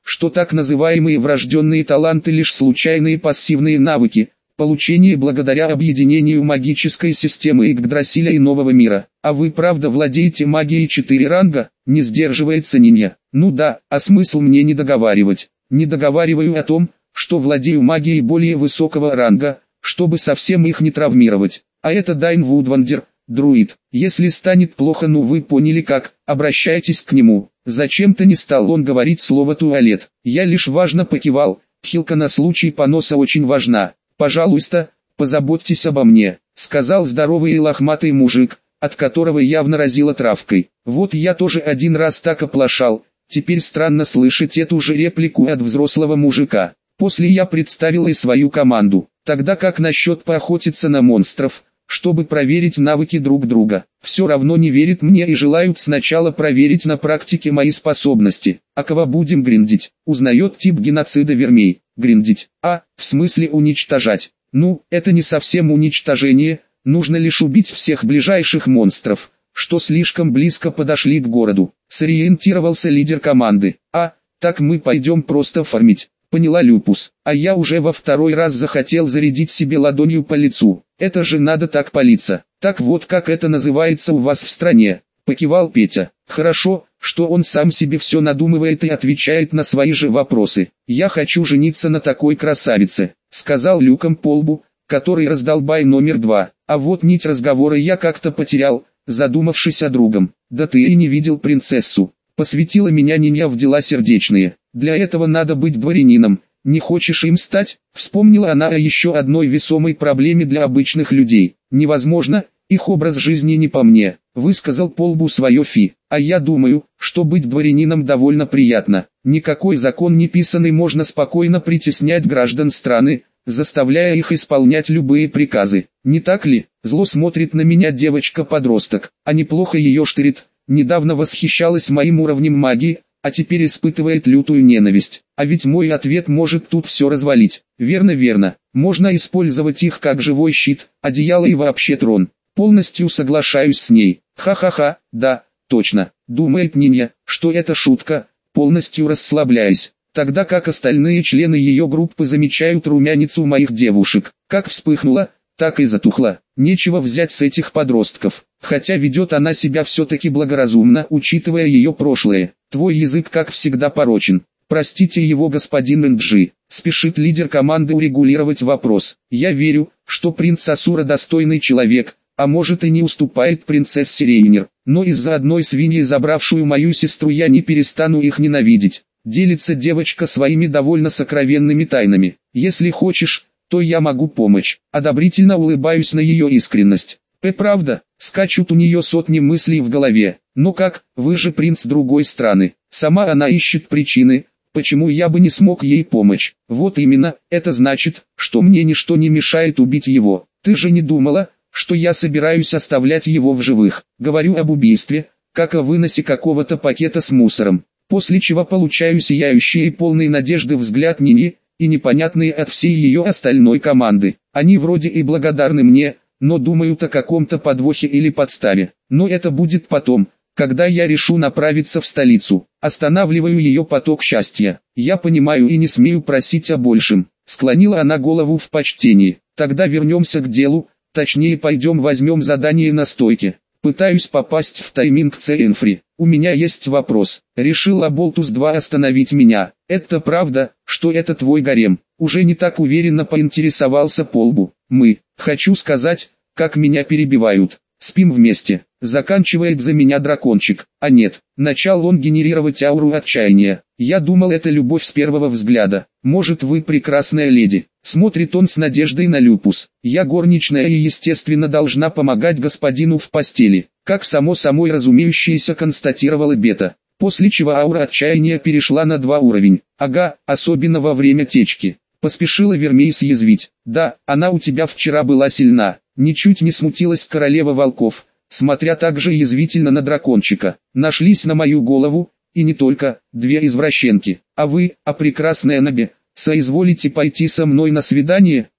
что так называемые врожденные таланты лишь случайные пассивные навыки, получение благодаря объединению магической системы Игдрасиля и нового мира. А вы правда владеете магией 4 ранга? Не сдерживается Нинья. Ну да, а смысл мне не договаривать? Не договариваю о том, что владею магией более высокого ранга, чтобы совсем их не травмировать. А это Дайн Вудвандер, друид. Если станет плохо, ну вы поняли как, обращайтесь к нему. Зачем-то не стал он говорить слово туалет. Я лишь важно покивал, хилка на случай поноса очень важна. Пожалуйста, позаботьтесь обо мне, сказал здоровый и лохматый мужик, от которого явно разило травкой. Вот я тоже один раз так оплошал, теперь странно слышать эту же реплику от взрослого мужика. После я представил и свою команду. Тогда как насчет поохотиться на монстров, чтобы проверить навыки друг друга? Все равно не верит мне и желают сначала проверить на практике мои способности. А кого будем гриндить? Узнает тип геноцида вермей. Гриндить. В смысле уничтожать. Ну, это не совсем уничтожение, нужно лишь убить всех ближайших монстров, что слишком близко подошли к городу. Сориентировался лидер команды. Так мы пойдем просто фармить. Поняла Люпус, а я уже во второй раз захотел зарядить себе ладонью по лицу. Это же надо так палиться. Так вот как это называется у вас в стране. Покивал Петя. Хорошо, что он сам себе все надумывает и отвечает на свои же вопросы. Я хочу жениться на такой красавице, сказал Люком по лбу, который раздолбай номер 2. А вот нить разговора я как-то потерял, задумавшись о другом. Да ты и не видел принцессу. Посвятила меня Нинья в дела сердечные. Для этого надо быть дворянином. Не хочешь им стать? Вспомнила она о еще одной весомой проблеме для обычных людей. Невозможно, их образ жизни не по мне, высказал по лбу свое Фи. А я думаю, что быть дворянином довольно приятно. Никакой закон не писанный, можно спокойно притеснять граждан страны, заставляя их исполнять любые приказы. Не так ли? Зло смотрит на меня девочка-подросток, а неплохо ее штырит. Недавно восхищалась моим уровнем магии, а теперь испытывает лютую ненависть. А ведь мой ответ может тут все развалить. Верно, можно использовать их как живой щит, одеяло и вообще трон. Полностью соглашаюсь с ней. Ха-ха-ха, да, точно. Думает Нинья, что это шутка, полностью расслабляясь. Тогда как остальные члены ее группы замечают румянец у моих девушек. Как вспыхнула, так и затухла. Нечего взять с этих подростков. Хотя ведет она себя все-таки благоразумно, учитывая ее прошлое. Твой язык как всегда порочен. Простите его, господин Энджи. Спешит лидер команды урегулировать вопрос. Я верю, что принц Асура достойный человек, а может и не уступает принцессе Рейнер. Но из-за одной свиньи, забравшую мою сестру, я не перестану их ненавидеть. Делится девочка своими довольно сокровенными тайнами. Если хочешь, то я могу помочь. Одобрительно улыбаюсь на ее искренность. Правда, скачут у нее сотни мыслей в голове. Но как, вы же принц другой страны. Сама она ищет причины, почему я бы не смог ей помочь. Вот именно, это значит, что мне ничто не мешает убить его. Ты же не думала, что я собираюсь оставлять его в живых. Говорю об убийстве, как о выносе какого-то пакета с мусором. После чего получаю сияющий и полный надежды взгляд Нини, и непонятные от всей ее остальной команды. Они вроде и благодарны мне, но думают о каком-то подвохе или подставе. Но это будет потом, когда я решу направиться в столицу. Останавливаю ее поток счастья. Я понимаю и не смею просить о большем. Склонила она голову в почтении. Тогда вернемся к делу, точнее пойдем возьмем задание на стойке. Пытаюсь попасть в тайминг Цейнфри. У меня есть вопрос. Решил Аболтус-2 остановить меня. Это правда, что это твой гарем? Уже не так уверенно поинтересовался по лбу. Хочу сказать, как меня перебивают. Спим вместе. Заканчивает за меня дракончик. А нет, начал он генерировать ауру отчаяния. Я думал, это любовь с первого взгляда. Может, вы прекрасная леди. Смотрит он с надеждой на Люпус. Я горничная и естественно должна помогать господину в постели. Как само собой разумеющееся констатировала Бета. После чего аура отчаяния перешла на 2 уровень. Ага, особенно во время течки. Поспешила Вермей съязвить. Да, она у тебя вчера была сильна. Ничуть не смутилась королева волков, смотря также язвительно на дракончика. Нашлись на мою голову, и не только, 2 извращенки. А вы, прекрасная Наби, соизволите пойти со мной на свидание?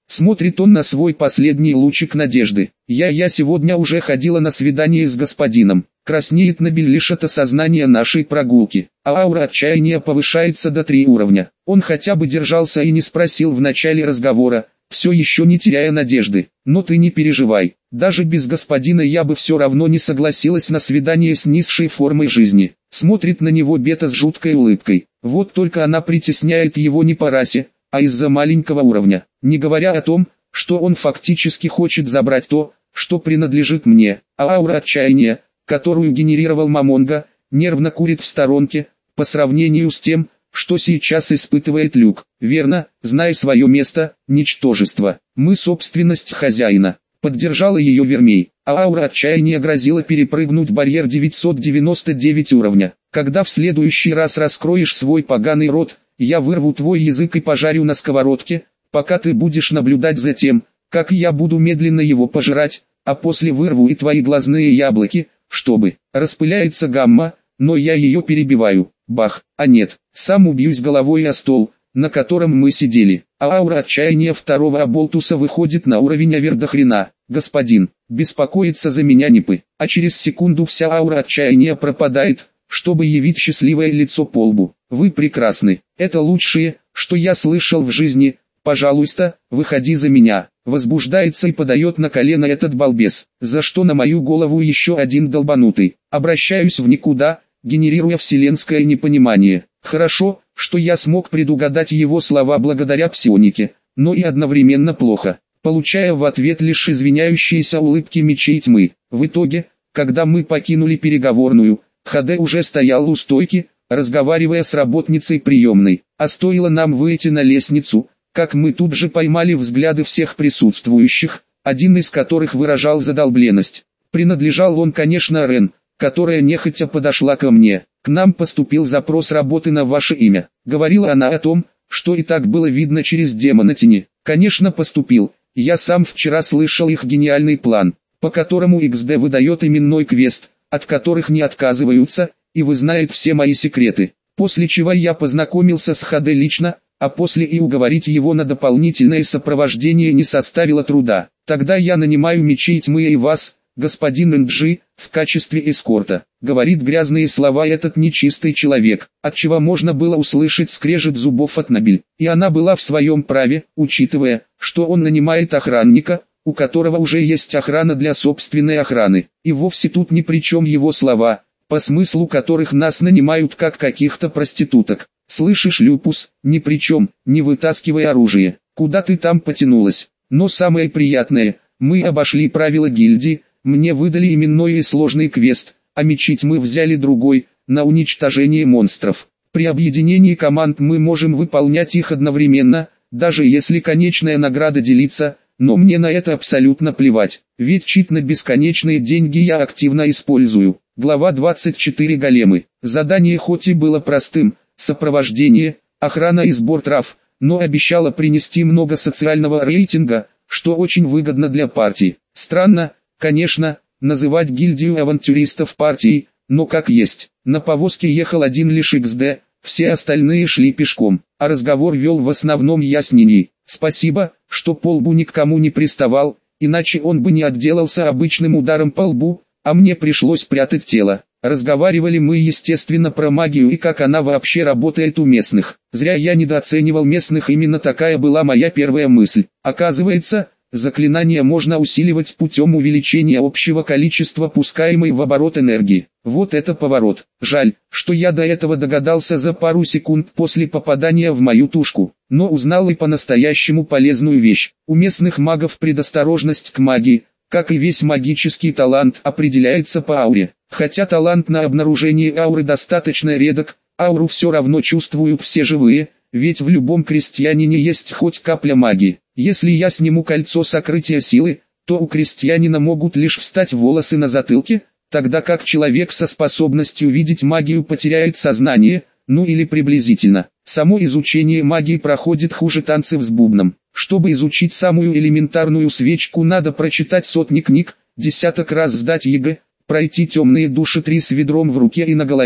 Смотрит он на свой последний лучик надежды. Я сегодня уже ходила на свидание с господином. Краснеет Набель лишь от осознания нашей прогулки. А аура отчаяния повышается до 3 уровня. Он хотя бы держался и не спросил в начале разговора, все еще не теряя надежды. Но ты не переживай. Даже без господина я бы все равно не согласилась на свидание с низшей формой жизни. Смотрит на него Бета с жуткой улыбкой. Вот только она притесняет его не по расе, а из-за маленького уровня. Не говоря о том, что он фактически хочет забрать то, что принадлежит мне. А аура отчаяния, которую генерировал Мамонга, нервно курит в сторонке, по сравнению с тем, что сейчас испытывает Люк. Верно, знай свое место, ничтожество. Мы собственность хозяина. Поддержала ее Вермей, а аура отчаяния грозила перепрыгнуть барьер 999 уровня. Когда в следующий раз раскроешь свой поганый рот, я вырву твой язык и пожарю на сковородке, пока ты будешь наблюдать за тем, как я буду медленно его пожирать, а после вырву и твои глазные яблоки, чтобы... Распыляется гамма, но я ее перебиваю. Бах, а нет, сам убьюсь головой о стол, на котором мы сидели. А аура отчаяния второго оболтуса выходит на уровень овердохрена. Господин, беспокоится за меня Нипы, а через секунду вся аура отчаяния пропадает, чтобы явить счастливое лицо по лбу. Вы прекрасны, это лучшее, что я слышал в жизни, пожалуйста, выходи за меня. Возбуждается и подает на колено этот балбес, за что на мою голову еще один долбанутый. Обращаюсь в никуда, генерируя вселенское непонимание. Хорошо, что я смог предугадать его слова благодаря псионике, но и одновременно плохо, получая в ответ лишь извиняющиеся улыбки мечей тьмы. В итоге, когда мы покинули переговорную, ХД уже стоял у стойки, разговаривая с работницей приемной. А стоило нам выйти на лестницу, как мы тут же поймали взгляды всех присутствующих, один из которых выражал задолбленность. Принадлежал он, конечно, Рен, которая нехотя подошла ко мне. К нам поступил запрос работы на ваше имя. Говорила она о том, что и так было видно через демона тени. Конечно, поступил. Я сам вчера слышал их гениальный план, по которому XD выдает именной квест, от которых не отказываются, и вы знаете все мои секреты. После чего я познакомился с ХД лично, а после и уговорить его на дополнительное сопровождение не составило труда. Тогда я нанимаю мечей тьмы и вас, господин Энджи, в качестве эскорта. Говорит грязные слова этот нечистый человек, отчего можно было услышать скрежет зубов от Набель. И она была в своем праве, учитывая, что он нанимает охранника, у которого уже есть охрана для собственной охраны. И вовсе тут ни при чем его слова, по смыслу которых нас нанимают как каких-то проституток. Слышишь, Люпус, ни при чем, не вытаскивай оружие. Куда ты там потянулась? Но самое приятное, мы обошли правила гильдии, мне выдали именной и сложный квест, а мечи мы взяли другой, на уничтожение монстров. При объединении команд мы можем выполнять их одновременно, даже если конечная награда делится, но мне на это абсолютно плевать, ведь чит на бесконечные деньги я активно использую. Глава 24 Големы. Задание хоть и было простым, сопровождение, охрана и сбор трав, но обещало принести много социального рейтинга, что очень выгодно для партии. Странно, конечно, называть гильдию авантюристов партией, но как есть. На повозке ехал один лишь XD, все остальные шли пешком, а разговор вел в основном я с Ниней. Спасибо, что по лбу ни к кому не приставал, иначе он бы не отделался обычным ударом по лбу, а мне пришлось прятать тело. Разговаривали мы естественно про магию и как она вообще работает у местных. Зря я недооценивал местных, именно такая была моя первая мысль. Оказывается, заклинания можно усиливать путем увеличения общего количества пускаемой в оборот энергии. Вот это поворот. Жаль, что я до этого догадался за пару секунд после попадания в мою тушку. Но узнал и по-настоящему полезную вещь. У местных магов предосторожность к магии, как и весь магический талант, определяется по ауре. Хотя талант на обнаружение ауры достаточно редок, ауру все равно чувствуют все живые, ведь в любом крестьянине есть хоть капля магии. Если я сниму кольцо сокрытия силы, то у крестьянина могут лишь встать волосы на затылке, тогда как человек со способностью видеть магию потеряет сознание, ну или приблизительно. Само изучение магии проходит хуже танцев с бубном. Чтобы изучить самую элементарную свечку, надо прочитать сотни книг, десяток раз сдать ЕГЭ, пройти темные души 3 с ведром в руке и на голове,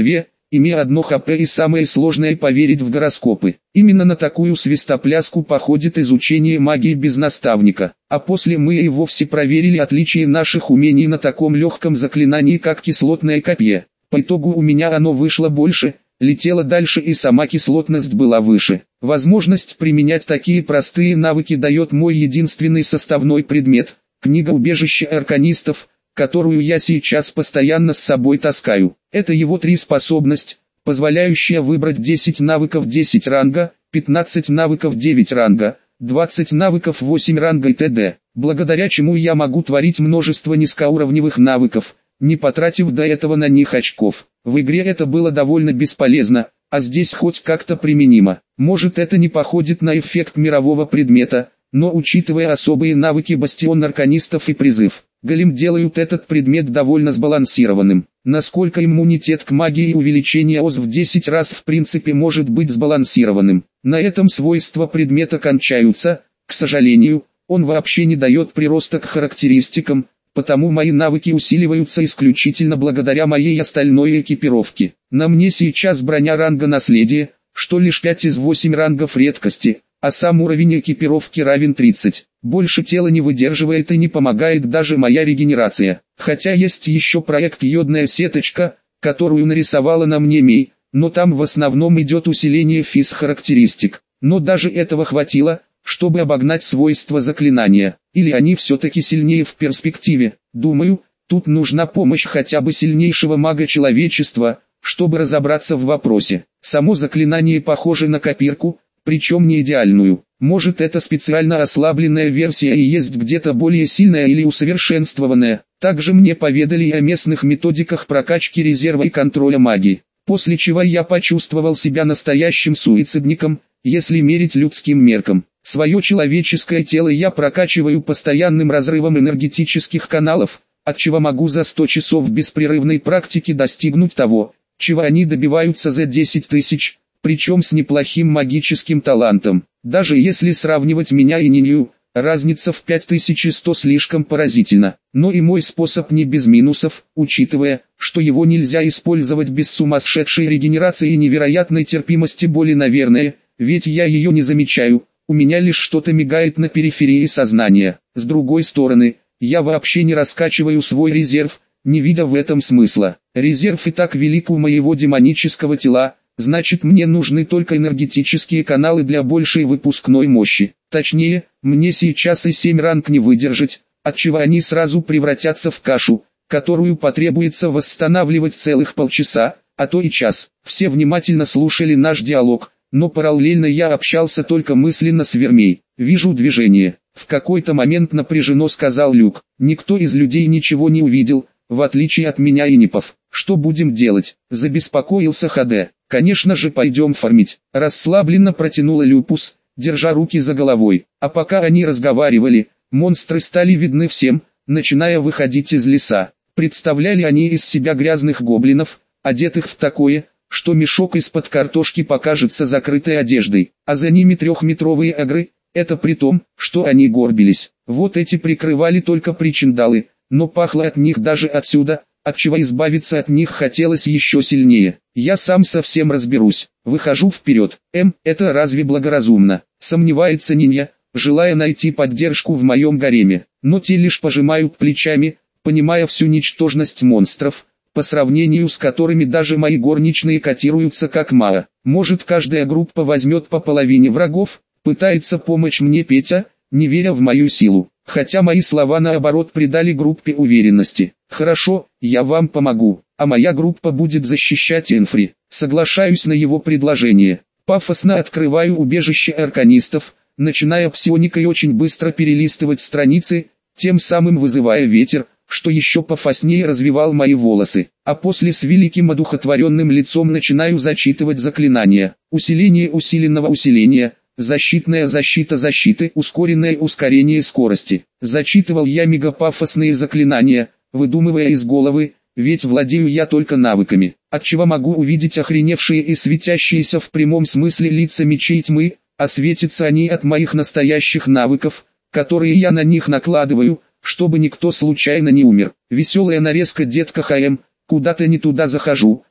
имея одно ХП и самое сложное поверить в гороскопы. Именно на такую свистопляску походит изучение магии без наставника. А после мы и вовсе проверили отличие наших умений на таком легком заклинании, как кислотное копье. По итогу у меня оно вышло больше, летело дальше и сама кислотность была выше. Возможность применять такие простые навыки дает мой единственный составной предмет – книга убежища арканистов, которую я сейчас постоянно с собой таскаю. Это его 3 способность, позволяющая выбрать 10 навыков 10 ранга, 15 навыков 9 ранга, 20 навыков 8 ранга и т.д. Благодаря чему я могу творить множество низкоуровневых навыков, не потратив до этого на них очков. В игре это было довольно бесполезно, а здесь хоть как-то применимо. Может, это не походит на эффект мирового предмета, но учитывая особые навыки бастион арканистов и призыв голем делают этот предмет довольно сбалансированным. Насколько иммунитет к магии и увеличение ОС в 10 раз в принципе может быть сбалансированным. На этом свойства предмета кончаются, к сожалению, он вообще не дает прироста к характеристикам, потому мои навыки усиливаются исключительно благодаря моей остальной экипировке. На мне сейчас броня ранга наследия, что лишь 5 из 8 рангов редкости, а сам уровень экипировки равен 30. Больше тело не выдерживает и не помогает даже моя регенерация. Хотя есть еще проект «Йодная сеточка», которую нарисовала на мне Мей, но там в основном идет усиление физ-характеристик. Но даже этого хватило, чтобы обогнать свойства заклинания. Или они все-таки сильнее в перспективе. Думаю, тут нужна помощь хотя бы сильнейшего мага человечества, чтобы разобраться в вопросе. Само заклинание похоже на копирку, причем не идеальную. Может, это специально ослабленная версия и есть где-то более сильная или усовершенствованная. Также мне поведали и о местных методиках прокачки резерва и контроля магии. После чего я почувствовал себя настоящим суицидником, если мерить людским меркам. Свое человеческое тело я прокачиваю постоянным разрывом энергетических каналов, отчего могу за 100 часов беспрерывной практики достигнуть того, чего они добиваются за 10 тысяч, причем с неплохим магическим талантом. Даже если сравнивать меня и Нинью, разница в 5100 слишком поразительна. Но и мой способ не без минусов, учитывая, что его нельзя использовать без сумасшедшей регенерации и невероятной терпимости боли, наверное, ведь я ее не замечаю, у меня лишь что-то мигает на периферии сознания. С другой стороны, я вообще не раскачиваю свой резерв, не видя в этом смысла. Резерв и так велик у моего демонического тела, значит мне нужны только энергетические каналы для большей выпускной мощи. Точнее, мне сейчас и 7 ранг не выдержать, отчего они сразу превратятся в кашу, которую потребуется восстанавливать целых полчаса, а то и час. Все внимательно слушали наш диалог, но параллельно я общался только мысленно с Вермей. «Вижу движение», — в какой-то момент напряженно сказал Люк. «Никто из людей ничего не увидел, в отличие от меня и Нипов. Что будем делать?» — забеспокоился ХД. «Конечно же пойдем фармить», — расслабленно протянула Люпус, держа руки за головой. А пока они разговаривали, монстры стали видны всем, начиная выходить из леса. Представляли они из себя грязных гоблинов, одетых в такое, что мешок из-под картошки покажется закрытой одеждой, а за ними 3-метровые огры, это при том, что они горбились. Вот эти прикрывали только причиндалы, но пахло от них даже отсюда, отчего избавиться от них хотелось еще сильнее. Я сам совсем разберусь, выхожу вперед. Это разве благоразумно? Сомневается Нинья, желая найти поддержку в моем гареме, но те лишь пожимают плечами, понимая всю ничтожность монстров, по сравнению с которыми даже мои горничные котируются как мало. Может, каждая группа возьмет по половине врагов, пытается помочь мне Петя, не веря в мою силу. Хотя мои слова наоборот придали группе уверенности. «Хорошо, я вам помогу, а моя группа будет защищать Энфри». Соглашаюсь на его предложение. Пафосно открываю убежище арканистов, начиная псионикой очень быстро перелистывать страницы, тем самым вызывая ветер, что еще пофаснее развивал мои волосы. А после с великим одухотворенным лицом начинаю зачитывать заклинания. Усиление усиленного усиления. Защитная защита защиты, ускоренное ускорение скорости. Зачитывал я мегапафосные заклинания, выдумывая из головы, ведь владею я только навыками, отчего могу увидеть охреневшие и светящиеся в прямом смысле лица мечей тьмы, а светятся они от моих настоящих навыков, которые я на них накладываю, чтобы никто случайно не умер. Веселая нарезка детка ХМ, куда-то не туда захожу,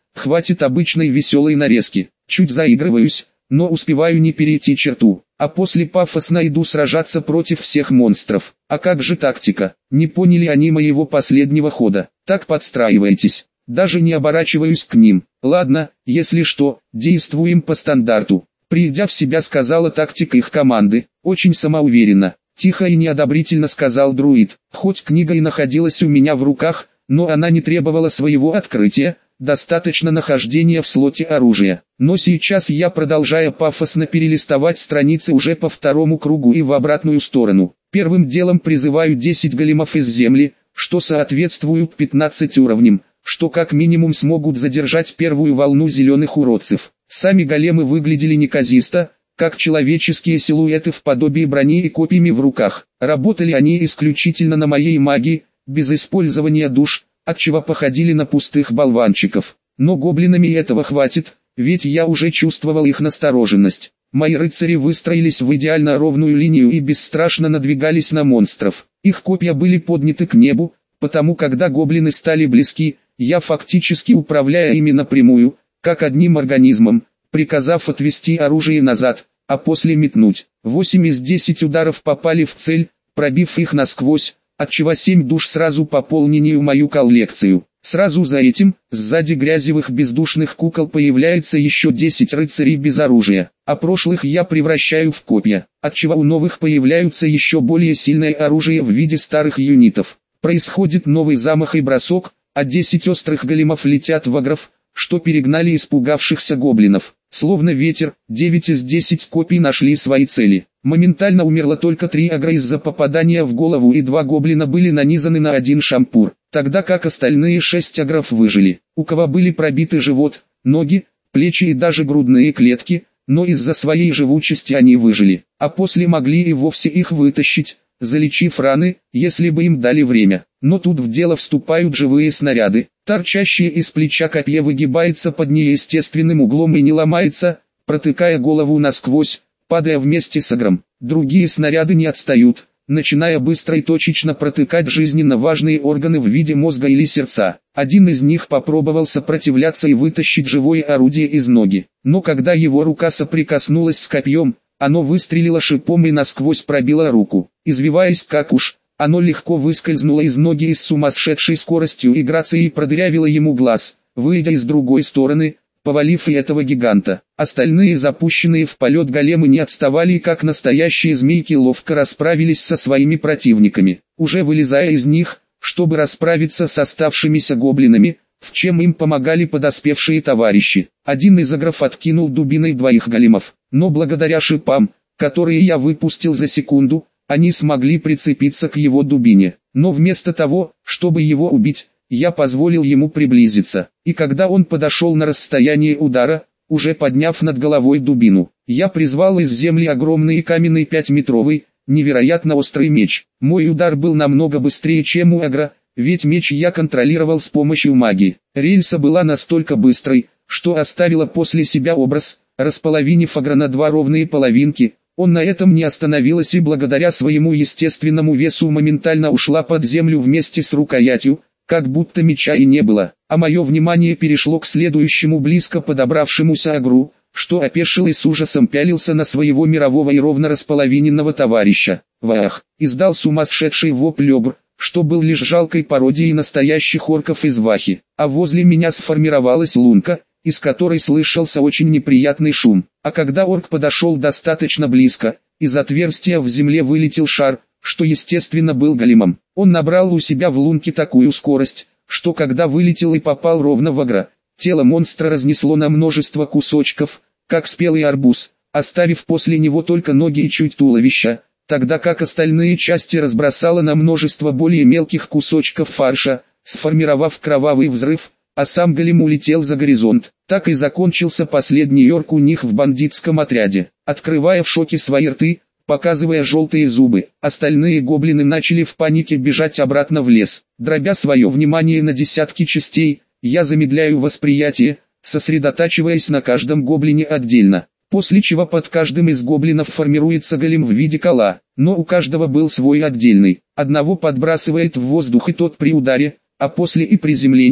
Хватит обычной веселой нарезки. Чуть заигрываюсь, но успеваю не перейти черту, а после пафосно иду сражаться против всех монстров. А как же тактика? Не поняли они моего последнего хода. Так подстраивайтесь. Даже не оборачиваюсь к ним. Ладно, если что, действуем по стандарту. Придя в себя, сказала тактика их команды, очень самоуверенно. Тихо и неодобрительно сказал друид. Хоть книга и находилась у меня в руках, но она не требовала своего открытия, достаточно нахождения в слоте оружия. Но сейчас я, продолжая пафосно перелистывать страницы уже по второму кругу и в обратную сторону, первым делом призываю 10 големов из земли, что соответствуют 15 уровням, что как минимум смогут задержать первую волну зеленых уродцев. Сами големы выглядели неказисто, как человеческие силуэты в подобии брони и копьями в руках. Работали они исключительно на моей магии, без использования душ, отчего походили на пустых болванчиков. Но гоблинами этого хватит, ведь я уже чувствовал их настороженность. Мои рыцари выстроились в идеально ровную линию и бесстрашно надвигались на монстров. Их копья были подняты к небу, потому когда гоблины стали близки, я фактически управляя ими напрямую, как одним организмом, приказав отвести оружие назад, а после метнуть. 8 из 10 ударов попали в цель, пробив их насквозь, отчего 7 душ сразу пополнили мою коллекцию. Сразу за этим, сзади грязевых бездушных кукол появляется еще 10 рыцарей без оружия, а прошлых я превращаю в копья, отчего у новых появляются еще более сильное оружие в виде старых юнитов. Происходит новый замах и бросок, а 10 острых големов летят в агров, что перегнали испугавшихся гоблинов. Словно ветер, 9 из 10 копий нашли свои цели. Моментально умерло только 3 агра из-за попадания в голову, и 2 гоблина были нанизаны на один шампур, тогда как остальные 6 агров выжили. У кого были пробиты живот, ноги, плечи и даже грудные клетки, но из-за своей живучести они выжили, а после могли и вовсе их вытащить, залечив раны, если бы им дали время. Но тут в дело вступают живые снаряды. Торчащее из плеча копье выгибается под неестественным углом и не ломается, протыкая голову насквозь, падая вместе с агром. Другие снаряды не отстают, начиная быстро и точечно протыкать жизненно важные органы в виде мозга или сердца. Один из них попробовал сопротивляться и вытащить живое орудие из ноги, но когда его рука соприкоснулась с копьем, оно выстрелило шипом и насквозь пробило руку. Извиваясь как уж, оно легко выскользнуло из ноги и с сумасшедшей скоростью и грацией продырявило ему глаз, выйдя из другой стороны, повалив и этого гиганта. Остальные запущенные в полет големы не отставали и как настоящие змейки ловко расправились со своими противниками. Уже вылезая из них, чтобы расправиться с оставшимися гоблинами, в чем им помогали подоспевшие товарищи, один из агров откинул дубиной 2 големов, но благодаря шипам, которые я выпустил за секунду, они смогли прицепиться к его дубине. Но вместо того, чтобы его убить, я позволил ему приблизиться, и когда он подошел на расстояние удара, уже подняв над головой дубину, я призвал из земли огромный каменный 5-метровый, невероятно острый меч. Мой удар был намного быстрее, чем у агра, ведь меч я контролировал с помощью магии. Рельса была настолько быстрой, что оставила после себя образ, располовинив агра на 2 ровные половинки. Он на этом не остановилась и благодаря своему естественному весу моментально ушла под землю вместе с рукоятью, как будто меча и не было. А мое внимание перешло к следующему близко подобравшемуся агру, что опешил и с ужасом пялился на своего мирового и ровно располовиненного товарища. Вах! Издал сумасшедший вопль огр, что был лишь жалкой пародией настоящих орков из Вахи. А возле меня сформировалась лунка, из которой слышался очень неприятный шум. А когда орк подошел достаточно близко, из отверстия в земле вылетел шар, что естественно был големом. Он набрал у себя в лунке такую скорость, что когда вылетел и попал ровно в агра, тело монстра разнесло на множество кусочков, как спелый арбуз, оставив после него только ноги и чуть туловища, тогда как остальные части разбросало на множество более мелких кусочков фарша, сформировав кровавый взрыв, а сам голем улетел за горизонт. Так и закончился последний орк у них в бандитском отряде. Открывая в шоке свои рты, показывая желтые зубы, остальные гоблины начали в панике бежать обратно в лес. Дробя свое внимание на десятки частей, я замедляю восприятие, сосредотачиваясь на каждом гоблине отдельно. После чего под каждым из гоблинов формируется голем в виде кола, но у каждого был свой отдельный. Одного подбрасывает в воздух и тот при ударе, а после и приземлении,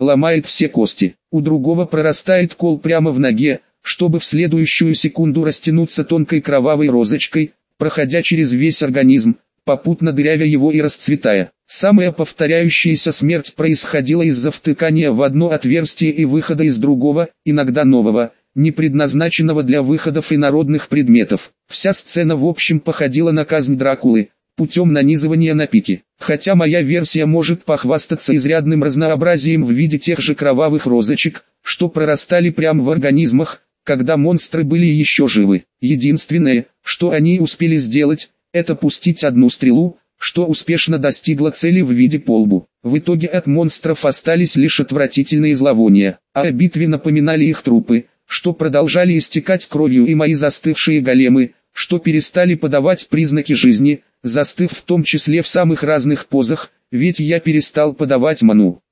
ломает все кости. У другого прорастает кол прямо в ноге, чтобы в следующую секунду растянуться тонкой кровавой розочкой, проходя через весь организм, попутно дырявя его и расцветая. Самая повторяющаяся смерть происходила из-за втыкания в одно отверстие и выхода из другого, иногда нового, не предназначенного для выходов инородных предметов. Вся сцена в общем походила на казнь Дракулы, путем нанизывания на пики. Хотя моя версия может похвастаться изрядным разнообразием в виде тех же кровавых розочек, что прорастали прямо в организмах, когда монстры были еще живы. Единственное, что они успели сделать, это пустить одну стрелу, что успешно достигла цели в виде полбу. В итоге от монстров остались лишь отвратительные зловония, а о битве напоминали их трупы, что продолжали истекать кровью, и мои застывшие големы, что перестали подавать признаки жизни, застыв в том числе в самых разных позах, ведь я перестал подавать ману.